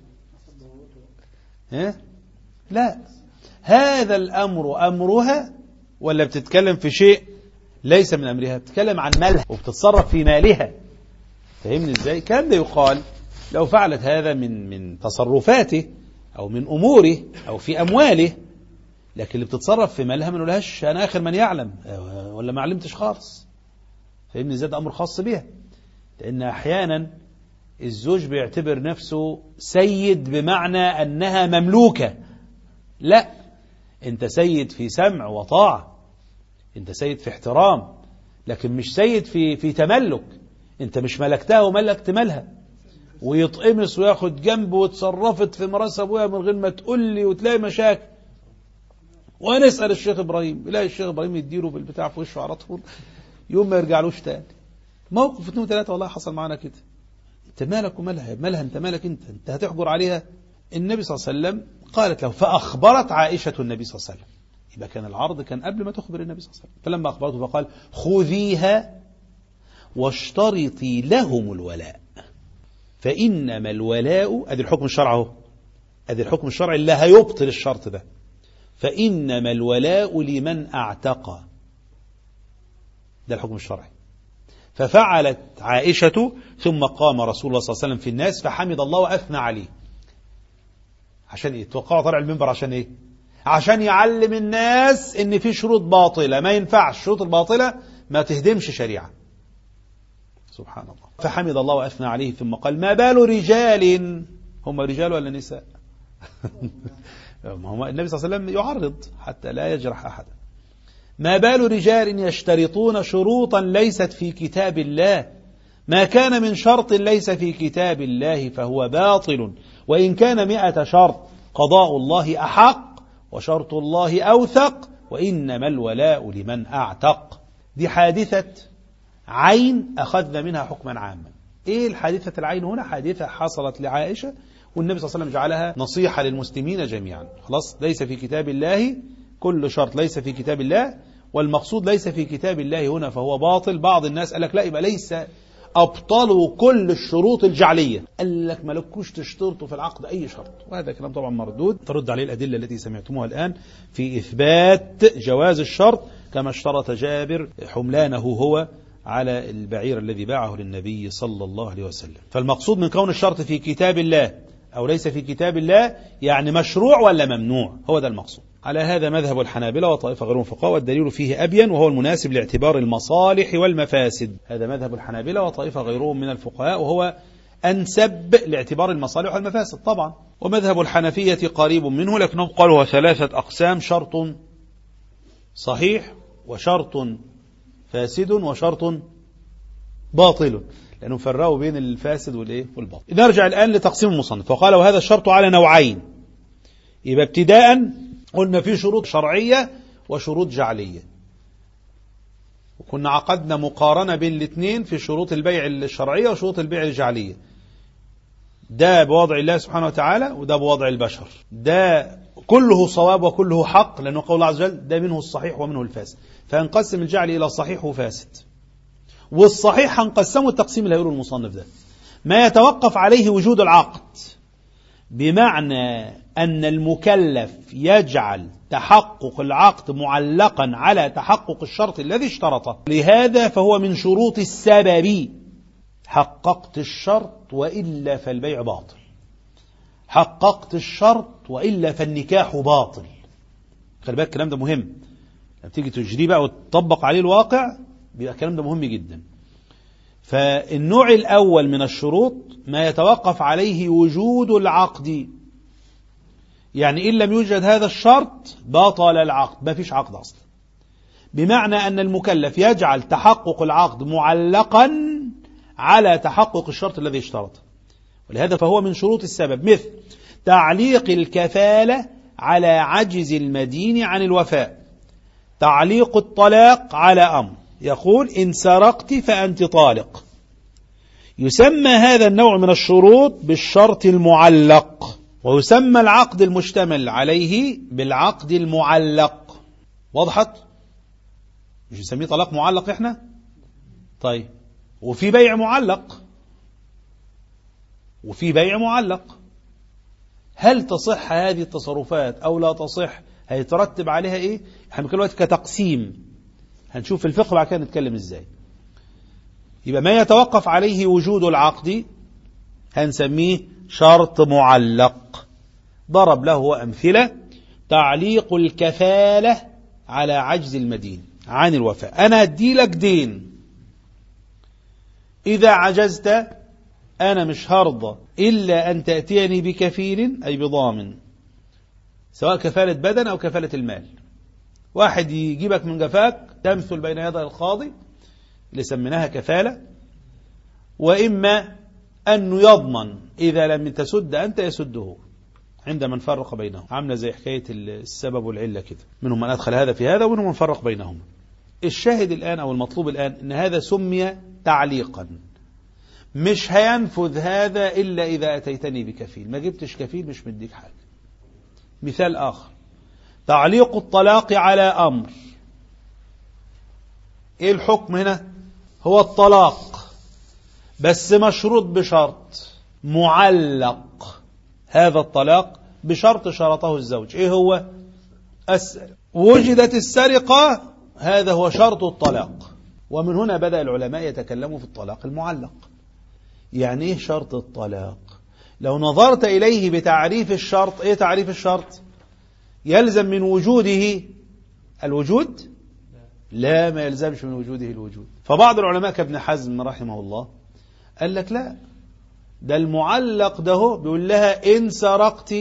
لا، هذا الأمر أمرها، ولا بتتكلم في شيء ليس من أمرها، بتتكلم عن مالها وبتتصرف في مالها. فهمني إزاي؟ كان ده يقال لو فعلت هذا من تصرفاته أو من أموره أو في أمواله لكن اللي بتتصرف في مالها ما نقولهاش أنا آخر من يعلم ولا ما علمتش خالص، فإن زاد أمر خاص بها. لأن أحيانا الزوج بيعتبر نفسه سيد بمعنى أنها مملوكة. لا، أنت سيد في سمع وطاعة، أنت سيد في احترام، لكن مش سيد في تملك. أنت مش ملكتها وملكت مالها، ويتقمص وياخد جنبه وتصرفت في ميراث أبويا من غير ما تقول لي وتلاقي مشاكل. ونسأل الشيخ إبراهيم، يلاقي الشيخ إبراهيم يديله بالبتاع في وشه على طول، يوم ما يرجعلوش تاني. موقف 2 و3 والله حصل معنا كده. انت مالك ومالها؟ مالها انت مالك؟ انت هتحجر عليها؟ النبي صلى الله عليه وسلم قالت له، فأخبرت عائشة النبي صلى الله عليه وسلم. يبقى كان العرض كان قبل ما تخبر النبي صلى الله عليه وسلم. فلما أخبرته فقال خذيها واشترطي لهم الولاء، فإنما الولاء، أدي الحكم الشرعي اهو، أدي الحكم الشرعي اللي هيبطل الشرط ده، فإنما الولاء لمن أعتق. ده الحكم الشرعي. ففعلت عائشة، ثم قام رسول الله صلى الله عليه وسلم في الناس فحمد الله وأثنى عليه. عشان ايه؟ توقعوا طلع المنبر عشان ايه؟ عشان يعلم الناس ان في شروط باطلة ما ينفعش، الشروط الباطلة ما تهدمش شريعة. سبحان الله. فحمد الله وأثنى عليه ثم قال ما بال رجال، هم رجال ولا نساء؟ النبي صلى الله عليه وسلم يعرض حتى لا يجرح أحدا. ما بال رجال يشترطون شروطا ليست في كتاب الله، ما كان من شرط ليس في كتاب الله فهو باطل، وإن كان 100 شرط قضاء الله أحق وشرط الله أوثق، وإنما الولاء لمن أعتق. دي حادثة عين أخذنا منها حكما عاما. إيه الحادثة العين هنا؟ حادثة حصلت لعائشة والنبي صلى الله عليه وسلم جعلها نصيحة للمسلمين جميعا. خلاص، ليس في كتاب الله، كل شرط ليس في كتاب الله، والمقصود ليس في كتاب الله هنا فهو باطل. بعض الناس قال لك لا، يبقى ليس أبطلوا كل الشروط الجعلية، قال لك ما لكوش تشترطوا في العقد أي شرط، وهذا كلام طبعا مردود. ترد عليه الأدلة التي سمعتموها الآن في إثبات جواز الشرط، كما اشترط جابر حملانه هو على البعير الذي باعه للنبي صلى الله عليه وسلم. فالمقصود من كون الشرط في كتاب الله أو ليس في كتاب الله يعني مشروع ولا ممنوع، هو ده المقصود. على هذا مذهب الحنابلة وطائفة غيرهم فقهاء، والدليل فيه أبين وهو المناسب لاعتبار المصالح والمفاسد. هذا مذهب الحنابلة وطائفة غيرهم من الفقهاء، وهو أنسب لاعتبار المصالح والمفاسد طبعا. ومذهب الحنفية قريب منه، لكنهم قالوا 3 أقسام: شرط صحيح وشرط فاسد وشرط باطل، لأنهم فرقوا بين الفاسد والباطل. نرجع الآن لتقسيم المصنف، وقال وهذا الشرط على نوعين. يبقى ابتداء قلنا في شروط شرعية وشروط جعلية، وكنا عقدنا مقارنة بين الاثنين في شروط البيع الشرعية وشروط البيع الجعلية. ده بوضع الله سبحانه وتعالى وده بوضع البشر، ده كله صواب وكله حق، لأنه قول الله عز وجل ده منه الصحيح ومنه الفاسد، فهنقسم الجعل إلى صحيح وفاسد. والصحيح هنقسمه التقسيم اللي هيقوله المصنف ده: ما يتوقف عليه وجود العقد، بمعنى أن المكلف يجعل تحقق العقد معلقا على تحقق الشرط الذي اشترطه، لهذا فهو من شروط السبب. حققت الشرط وإلا فالبيع باطل، حققت الشرط وإلا فالنكاح باطل. خلي بالك الكلام ده مهم، لما تيجي تجريه بقى وتطبق عليه الواقع بيبقى الكلام ده مهم جدا. فالنوع الأول من الشروط ما يتوقف عليه وجود العقد، يعني إن لم يوجد هذا الشرط بطل العقد، ما فيش عقد أصلا، بمعنى أن المكلف يجعل تحقق العقد معلقا على تحقق الشرط الذي اشترطه، ولهذا فهو من شروط السبب. مثل تعليق الكفالة على عجز المدين عن الوفاء، تعليق الطلاق على أمر، يقول إن سرقت فأنت طالق. يسمى هذا النوع من الشروط بالشرط المعلق، ويسمى العقد المشتمل عليه بالعقد المعلق. وضحت؟ مش نسميه طلاق معلق احنا؟ طيب، وفي بيع معلق وفي بيع معلق، هل تصح هذه التصرفات أو لا تصح؟ هيترتب عليها إيه؟ احنا بنتكلم دلوقتي كتقسيم، هنشوف في الفقه بعد كده نتكلم إزاي. يبقى ما يتوقف عليه وجود العقد هنسميه شرط معلق. ضرب له أمثلة: تعليق الكفالة على عجز المدين عن الوفاء. أنا أدي لك دين، إذا عجزت أنا مش هرضى إلا أن تأتيني بكفيل أي بضامن، سواء كفالة بدن أو كفالة المال. واحد يجيبك من جفاك تمثل بين يدي القاضي اللي سميناها كفالة، وإما أنه يضمن إذا لم تسد أنت يسده عندما نفرق بينهم. عاملة زي حكاية السبب والعلة كده، منهم من أدخل هذا في هذا ومنهم من فرق بينهم. الشاهد الآن أو المطلوب الآن أن هذا سمي تعليقا، مش هينفذ هذا إلا إذا أتيتني بكفيل. ما جبتش كفيل مش مديك حاجة. مثال آخر، تعليق الطلاق على أمر. إيه الحكم هنا؟ هو الطلاق، بس مشروط بشرط معلق. هذا الطلاق بشرط شرطه الزوج. إيه هو؟ وجدت السرقة، هذا هو شرط الطلاق. ومن هنا بدأ العلماء يتكلموا في الطلاق المعلق. يعني إيه شرط الطلاق؟ لو نظرت إليه بتعريف الشرط، إيه تعريف الشرط؟ يلزم من وجوده الوجود؟ لا، ما يلزمش من وجوده الوجود. فبعض العلماء كابن حزم رحمه الله قال لك لا، ده المعلق ده هو بيقول لها إن سرقت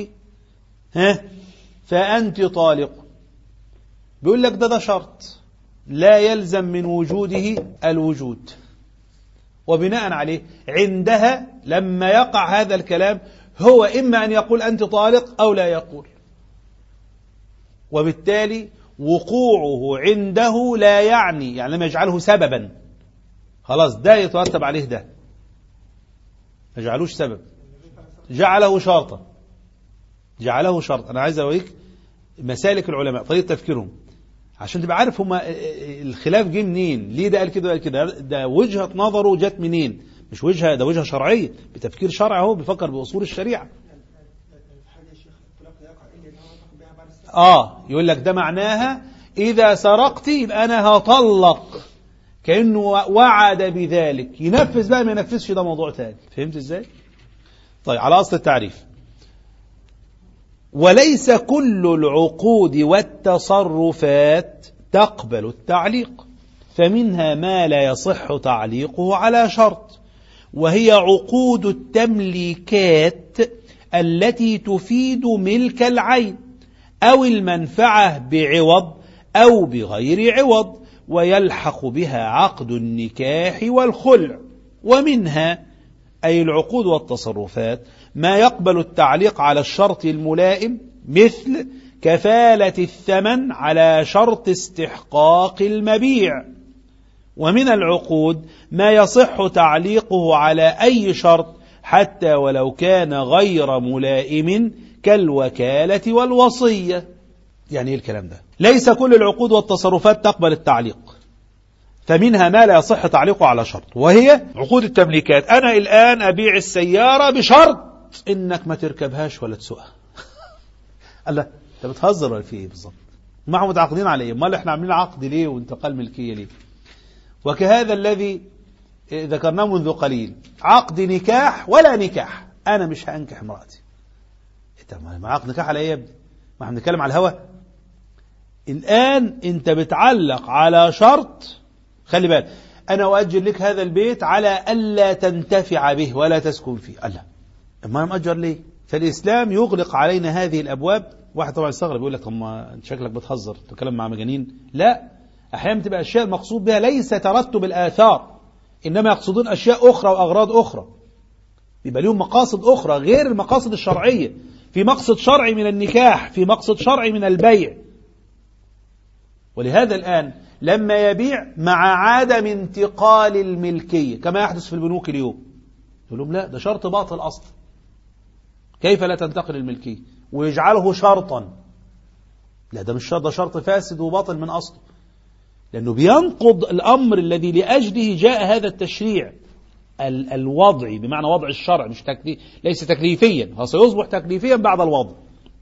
فأنت طالق. بيقول لك ده شرط لا يلزم من وجوده الوجود، وبناء عليه عندها لما يقع هذا الكلام هو إما أن يقول أنت طالق أو لا يقول، وبالتالي وقوعه عنده لا يعني لما يجعله سببا خلاص ده يترتب عليه ده، ما جعلوش سبب، جعله شرطا. جعله شرط. أنا عايز أوريك مسالك العلماء طريقة تفكيرهم عشان تبقى عارف هما الخلاف جه منين، ليه ده قال كده وقال كده، ده وجهة نظره جت منين، مش وجهة، ده وجهة شرعية بتفكير شرعي، هو بيفكر بأصول الشريعة. يقول لك ده معناها إذا سرقت يبقى أنا هطلق، كأنه وعد بذلك، ينفذ بقى ما ينفذش ده موضوع تاني. فهمت إزاي؟ طيب على أصل التعريف، وليس كل العقود والتصرفات تقبل التعليق، فمنها ما لا يصح تعليقه على شرط، وهي عقود التمليكات التي تفيد ملك العين أو المنفعة بعوض أو بغير عوض، ويلحق بها عقد النكاح والخلع. ومنها أي العقود والتصرفات ما يقبل التعليق على الشرط الملائم، مثل كفالة الثمن على شرط استحقاق المبيع. ومن العقود ما يصح تعليقه على أي شرط حتى ولو كان غير ملائم كالوكالة والوصية. يعني إيه الكلام ده؟ ليس كل العقود والتصرفات تقبل التعليق، فمنها ما لا يصح تعليقه على شرط، وهي عقود التمليكات. أنا الآن أبيع السيارة بشرط إنك ما تركبهاش ولا تسوقها. الله، أنت بتهزر ولا في إيه بالظبط؟ ما هم متعاقدين على إيه؟ ما إحنا عاملين عقد ليه وانتقال ملكية ليه؟ وكهذا الذي ذكرناه منذ قليل، عقد نكاح ولا نكاح، أنا مش هأنكح امرأتي. ما عقد نكاح على إيه يا ابني؟ ما احنا بنتكلم على الهوى. الآن أنت بتعلق على شرط، خلي بالك، أنا أؤجر لك هذا البيت على ألا تنتفع به ولا تسكن فيه. الله، ما مأجر ليه؟ فالإسلام يغلق علينا هذه الأبواب. واحد طبعا يستغرب يقول لك طب ما أنت شكلك بتهزر، تتكلم مع مجانين. لا، أحيانا تبقى أشياء المقصود بها ليس ترتب الآثار، إنما يقصدون أشياء أخرى وأغراض أخرى، يبقى لهم مقاصد أخرى غير المقاصد الشرعية. في مقصد شرعي من النكاح، في مقصد شرعي من البيع. ولهذا الآن لما يبيع مع عدم انتقال الملكية كما يحدث في البنوك اليوم، يقول لهم لا، ده شرط باطل أصلا، كيف لا تنتقل الملكية؟ ويجعله شرطا. لا، ده مش شرط، ده شرط فاسد وباطل من أصله، لأنه بينقض الأمر الذي لأجله جاء هذا التشريع الوضعي، بمعنى وضع الشرع، مش ليس تكليفيا، هو سيصبح تكليفيا بعد الوضع.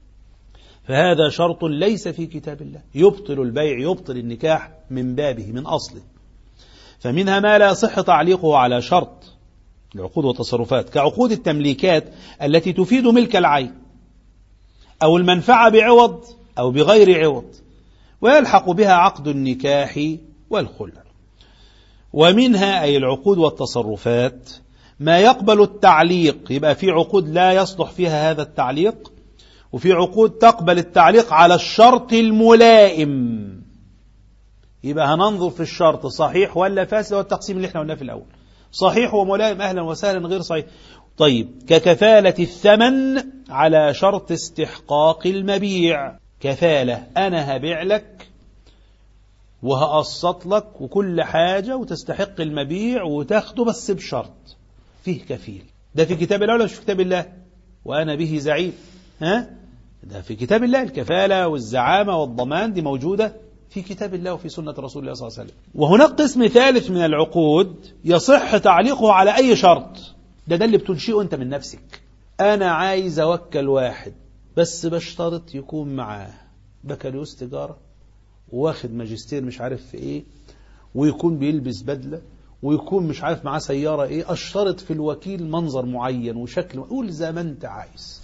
فهذا شرط ليس في كتاب الله، يبطل البيع، يبطل النكاح من بابه من أصله. فمنها ما لا يصح تعليقه على شرط، العقود والتصرفات، كعقود التمليكات التي تفيد ملك العين أو المنفعة بعوض أو بغير عوض، ويلحق بها عقد النكاح والخلع. ومنها أي العقود والتصرفات ما يقبل التعليق، يبقى في عقود لا يصلح فيها هذا التعليق، وفي عقود تقبل التعليق على الشرط الملائم. يبقى هننظر في الشرط صحيح ولا فاسد، والتقسيم اللي احنا قلناه في الأول، صحيح وملائم أهلا وسهلا، غير صحيح. طيب، ككفالة الثمن على شرط استحقاق المبيع. كفالة، أنا هبيع لك وهقسط لك وكل حاجة وتستحق المبيع وتاخده، بس بشرط فيه كفيل. ده في كتاب الله ولا مش في كتاب الله؟ وأنا به زعيم. ده في كتاب الله، الكفالة والزعامة والضمان دي موجودة في كتاب الله وفي سنة رسول الله صلى الله عليه وسلم. وهناك قسم ثالث من العقود يصح تعليقه على أي شرط. ده اللي بتنشئه أنت من نفسك. أنا عايز أوكل واحد، بس بشترط يكون معاه بكالوريوس تجارة واخد ماجستير مش عارف في إيه، ويكون بيلبس بدلة، ويكون مش عارف معاه سيارة إيه. أشترط في الوكيل منظر معين وشكل، قول زي ما أنت عايز.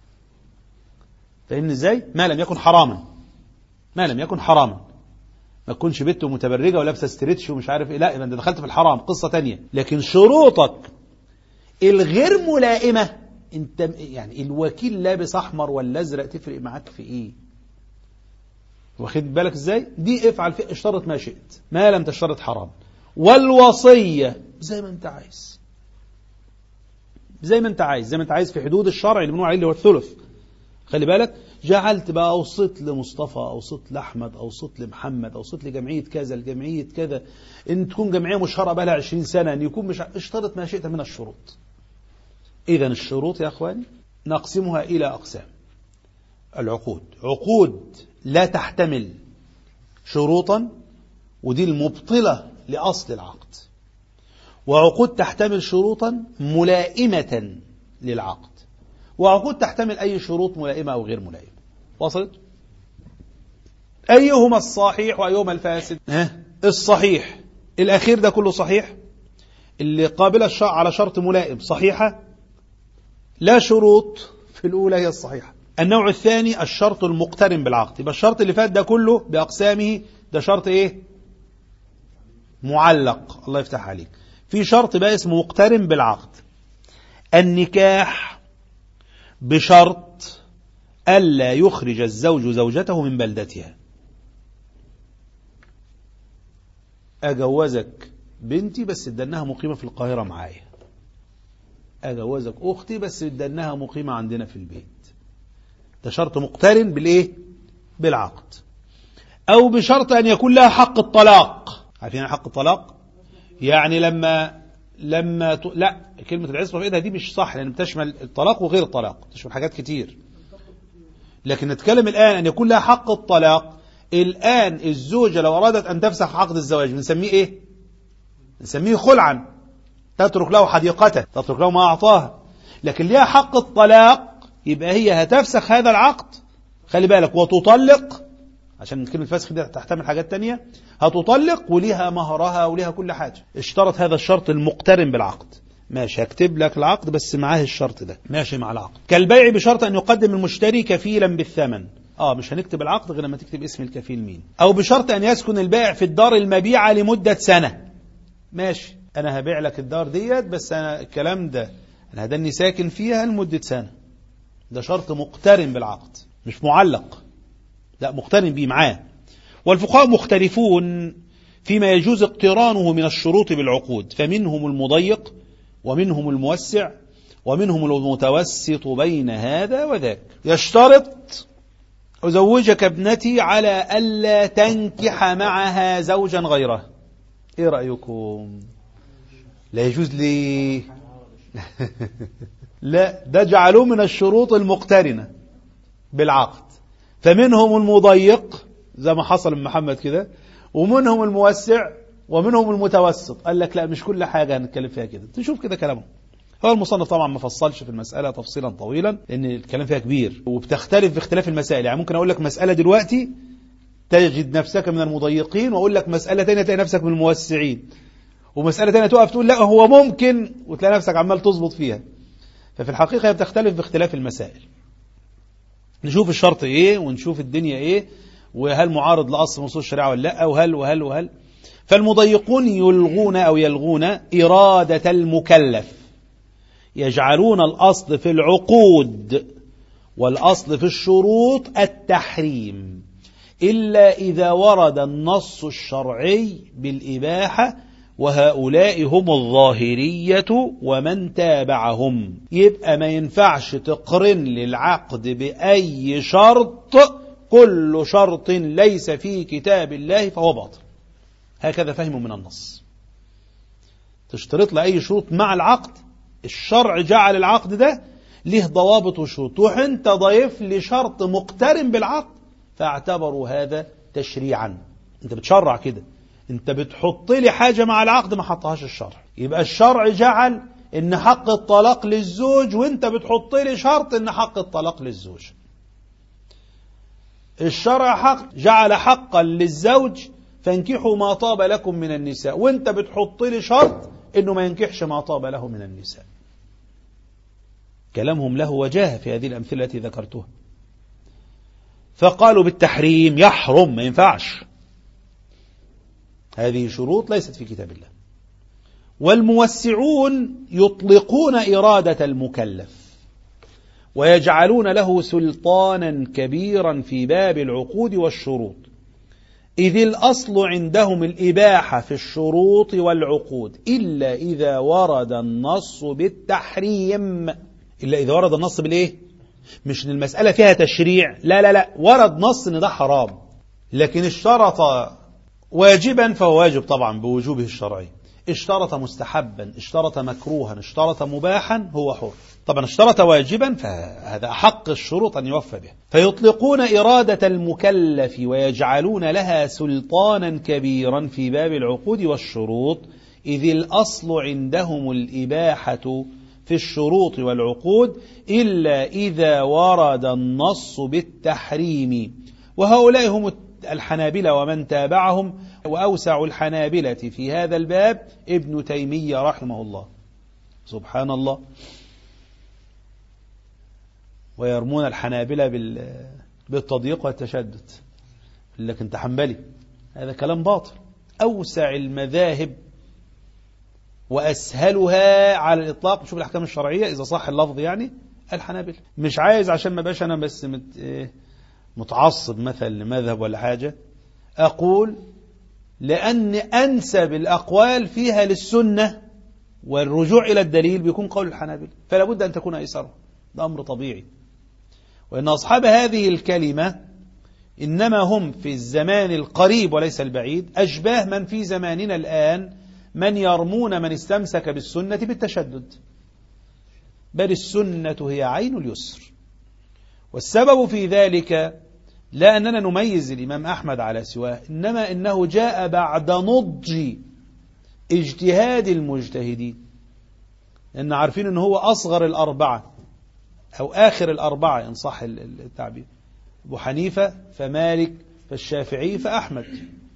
فإن إزاي؟ ما لم يكن حراما، ما لم يكن حراما. ما تكونش بنت متبرجة ولابسة ستريتش ومش عارف إيه، لا يبقى أنت دخلت في الحرام، قصة تانية. لكن شروطك الغير ملائمة، أنت يعني الوكيل لابس أحمر ولا أزرق تفرق معاك في إيه؟ واخد بالك إزاي؟ دي افعل فيه، اشترط ما شئت ما لم تشترط حرام. والوصية زي ما أنت عايز، زي ما أنت عايز، زي ما أنت عايز في حدود الشرع اللي بنقول عليه اللي هو الثلث. خلي بالك، جعلت بقى أوصيت لمصطفى، أوصيت لأحمد، أوصيت لمحمد، أوصيت لجمعية كذا، لجمعية كذا، إن تكون جمعية مشهرة بقى لها 20 سنة، إن يكون مش اشترط ما شئت من الشروط. إذن الشروط يا أخواني نقسمها إلى أقسام. العقود، عقود لا تحتمل شروطا، ودي المبطلة لأصل العقد. وعقود تحتمل شروطا ملائمة للعقد، وعقود تحتمل أي شروط ملائمة أو غير ملائمة. وصلت؟ أيهما الصحيح وأيهما الفاسد؟ الصحيح الأخير ده كله صحيح، اللي قابل على شرط ملائم صحيحة، لا شروط في الأولى هي الصحيحة. النوع الثاني الشرط المقترن بالعقد. يبقى الشرط اللي فات ده كله بأقسامه ده شرط إيه؟ معلق. الله يفتح عليك. في شرط بقى اسمه مقترن بالعقد. النكاح بشرط ألا يخرج الزوج زوجته من بلدتها. أجوزك بنتي بس ادناها مقيمة في القاهرة معايا، أجوزك أختي بس ادناها مقيمة عندنا في البيت. ده شرط مقترن بالإيه؟ بالعقد. أو بشرط أن يكون لها حق الطلاق. عارفين حق الطلاق؟ يعني لا، كلمة العصمة في إيدها دي مش صح، لأن بتشمل الطلاق وغير الطلاق، تشمل حاجات كتير. لكن نتكلم الآن أن يكون لها حق الطلاق. الآن الزوجة لو أرادت أن تفسخ عقد الزواج بنسميه إيه؟ نسميه خلعا، تترك له حديقته، تترك له ما أعطاها. لكن لها حق الطلاق، يبقى هي هتفسخ هذا العقد، خلي بالك، وتطلق، عشان كلمة فسخ دي تحتمل حاجات تانية، هتطلق وليها مهرها وليها كل حاجة. اشترط هذا الشرط المقترن بالعقد. ماشي، هكتب لك العقد بس معاه الشرط ده، ماشي مع العقد. كالبيع بشرط أن يقدم المشتري كفيلا بالثمن. مش هنكتب العقد غير لما تكتب اسم الكفيل مين. أو بشرط أن يسكن البائع في الدار المبيعة لمدة سنة. ماشي، أنا هبيع لك الدار ديت، بس أنا الكلام ده أنا هدني ساكن فيها لمدة سنة. ده شرط مقترن بالعقد مش معلق، لا مقترن بيه معاه. والفقهاء مختلفون فيما يجوز اقترانه من الشروط بالعقود، فمنهم المضيق ومنهم الموسع ومنهم المتوسط بين هذا وذاك. يشترط أزوجك ابنتي على ألا تنكح معها زوجا غيره. إيه رأيكم؟ لا يجوز لي لا، ده جعلوه من الشروط المقترنة بالعقد. فمنهم المضيق زي ما حصل من محمد كده، ومنهم الموسع ومنهم المتوسط. قال لك لا، مش كل حاجة هنتكلم فيها كده. تشوف كده كلامه. هو المصنف طبعا ما فصلش في المسألة تفصيلا طويلا، لأن الكلام فيها كبير وبتختلف باختلاف المسائل. يعني ممكن أقول لك مسألة دلوقتي تجد نفسك من المضيقين، وأقول لك مسألة تانية تلاقي نفسك من الموسعين، ومسألة تانية تقف تقول لا هو ممكن، وتلاقي نفسك عمال تظبط فيها. ففي الحقيقة هي بتختلف باختلاف المسائل. نشوف الشرط ايه ونشوف الدنيا ايه، وهل معارض لأصل من أصول الشريعة ولا لا، وهل. فالمضيقون يلغون إرادة المكلف، يجعلون الأصل في العقود والأصل في الشروط التحريم، إلا إذا ورد النص الشرعي بالإباحة، وهؤلاء هم الظاهرية ومن تابعهم. يبقى ما ينفعش تقرن للعقد بأي شرط، كل شرط ليس في كتاب الله فهو باطل. هكذا فهم من النص. تشترط لأي شروط مع العقد، الشرع جعل العقد ده له ضوابط وشروط، وانت ضيف لي شرط مقترن بالعقد فاعتبروا هذا تشريعا. انت بتشرع كده، انت بتحط لي حاجة مع العقد ما حطهاش الشرع. يبقى الشرع جعل ان حق الطلاق للزوج، وانت بتحط لي شرط ان حق الطلاق للزوج. الشرع جعل حقا للزوج فانكحوا ما طاب لكم من النساء، وانت بتحط لي شرط انه ما ينكحش ما طاب له من النساء. كلامهم له وجاهة في هذه الأمثلة التي ذكرتها. فقالوا بالتحريم يحرم، ما ينفعش، هذه شروط ليست في كتاب الله. والموسعون يطلقون إرادة المكلف ويجعلون له سلطانا كبيرا في باب العقود والشروط، إذ الأصل عندهم الإباحة في الشروط والعقود، إلا إذا ورد النص بالتحريم. إلا إذا ورد النص بالإيه؟ مش إن المسألة فيها تشريع، لا، ورد نص إن ده حرام، لكن اشترط واجبا فهو واجب طبعا بوجوبه الشرعي، اشترط مستحبا، اشترط مكروها، اشترط مباحا، هو حر. طبعا اشترط واجبا فهذا حق الشروط أن يوفى به. فيطلقون إرادة المكلف ويجعلون لها سلطانا كبيرا في باب العقود والشروط، إذ الأصل عندهم الإباحة في الشروط والعقود، إلا إذا ورد النص بالتحريم. وهؤلاء هم الحنابلة ومن تابعهم، وأوسع الحنابلة في هذا الباب ابن تيمية رحمه الله. سبحان الله. ويرمون الحنابلة بالتضييق والتشدد، لكن انت حنبلي، هذا كلام باطل. أوسع المذاهب وأسهلها على الإطلاق، شوف الأحكام الشرعية إذا صح اللفظ يعني الحنابلة. مش عايز عشان ما بقاش أنا بس متعصب مثلا لمذهب ولا حاجة، أقول لأن أنسب الأقوال فيها للسنة والرجوع إلى الدليل بيكون قول الحنابلة، فلا بد أن تكون أيسره، ده أمر طبيعي. وإن أصحاب هذه الكلمة إنما هم في الزمان القريب وليس البعيد أشباه من في زماننا الآن، من يرمون من استمسك بالسنة بالتشدد، بل السنة هي عين اليسر. والسبب في ذلك لا أننا نميز الإمام أحمد على سواه، إنما إنه جاء بعد نضج اجتهاد المجتهدين، لأن عارفين أنه هو أصغر الأربعة أو آخر الأربعة إن صح التعبير، أبو حنيفة فمالك فالشافعي فأحمد.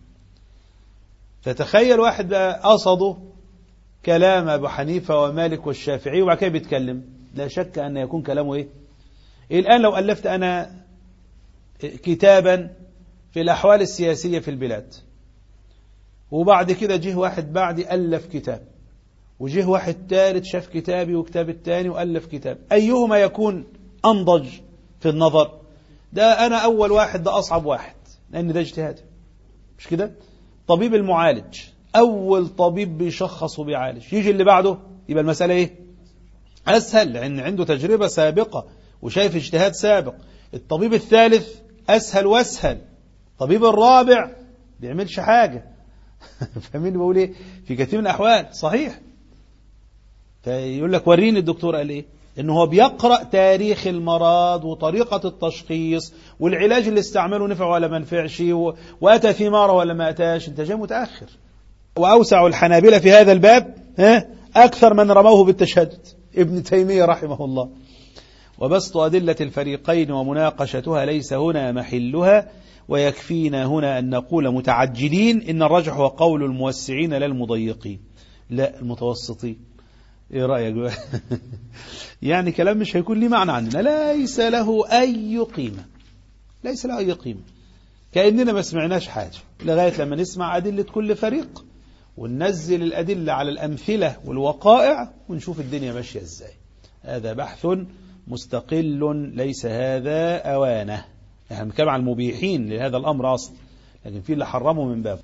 فتخيل واحد بقى قصده كلام أبو حنيفة ومالك والشافعي وبعد كده بيتكلم، لا شك أن يكون كلامه إيه؟ الآن لو ألفت أنا كتابا في الأحوال السياسية في البلاد، وبعد كده جه واحد بعدي ألف كتاب، وجه واحد ثالث شاف كتابي وكتاب الثاني وألف كتاب، أيهما يكون أنضج في النظر؟ ده أنا أول واحد، ده أصعب واحد، لأن ده اجتهادي، مش كده؟ طبيب المعالج أول طبيب بيشخص وبيعالج، يجي اللي بعده يبقى المسألة إيه؟ أسهل، لأن عنده تجربة سابقة وشايف اجتهاد سابق. الطبيب الثالث أسهل وأسهل، الطبيب الرابع بيعملش حاجة فاهمين بقول إيه؟ في كثير من الأحوال صحيح. فيقول لك وريني الدكتور قال إيه؟ إنه هو بيقرأ تاريخ المرض وطريقة التشخيص والعلاج اللي استعمله نفع ولا ما نفعش، وأتى في مرة ولا ما أتاش، أنت جاي متأخر. وأوسع الحنابلة في هذا الباب أكثر من رموه بالتشدد ابن تيمية رحمه الله. وبسط أدلة الفريقين ومناقشتها ليس هنا محلها، ويكفينا هنا أن نقول متعجلين إن الرجح هو قول الموسعين لا المضيقين، لا المتوسطين، ايه رأيك بقى؟ يعني كلام مش هيكون ليه معنى عندنا، ليس له أي قيمة، ليس له أي قيمة، كأننا ما سمعناش حاجة لغاية لما نسمع أدلة كل فريق وننزل الأدلة على الأمثلة والوقائع ونشوف الدنيا ماشية ازاي. هذا بحث مستقل، ليس هذا أوانه. احنا بنتكلم عن المبيحين لهذا الأمر أصلا، لكن في اللي حرمه من باب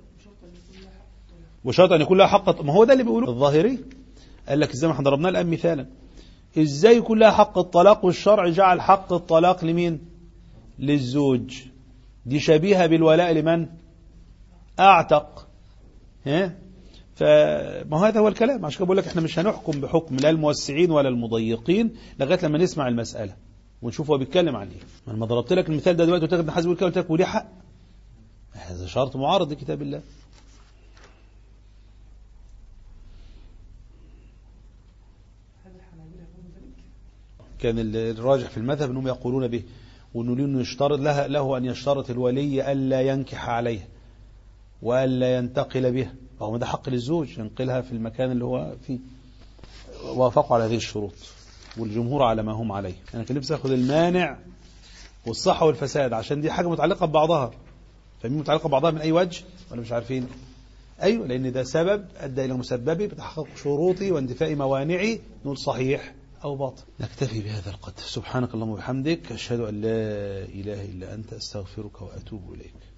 وشرط أن يكون لها حق. ما هو ده اللي بيقولوه الظاهري، قال لك ازاي ما احنا ضربنا الآن مثالا، ازاي يكون لها حق الطلاق والشرع جعل حق الطلاق لمين؟ للزوج. دي شبيهة بالولاء لمن أعتق. فما هذا هو الكلام. عشان كده بقول لك احنا مش هنحكم بحكم لا الموسعين ولا المضيقين لغايه لما نسمع المسألة ونشوف هو بيتكلم عن ايه. انا ضربت لك المثال ده دلوقتي وتاخد حسب الكلام، قلت لك ودي حق، هذا شرط معارض لكتاب الله. كان الراجح في المذهب انهم يقولون به، وانه يشترط له ان يشترط الولي الا ينكح عليها والا ينتقل بها، رغم ده حق للزوج ينقلها في المكان اللي هو فيه. وافقوا على هذه الشروط والجمهور على ما هم عليه. انا كان نفسي اخذ المانع والصحة والفساد، عشان دي حاجة متعلقة ببعضها. فاهمين متعلقة ببعضها من اي وجه ولا مش عارفين؟ ايوه، لان ده سبب ادى الى مسببي بتحقق شروطي واندفاء موانعي، نقول صحيح او باطل. نكتفي بهذا القدر. سبحانك اللهم وبحمدك، اشهد ان لا اله الا انت، استغفرك واتوب اليك.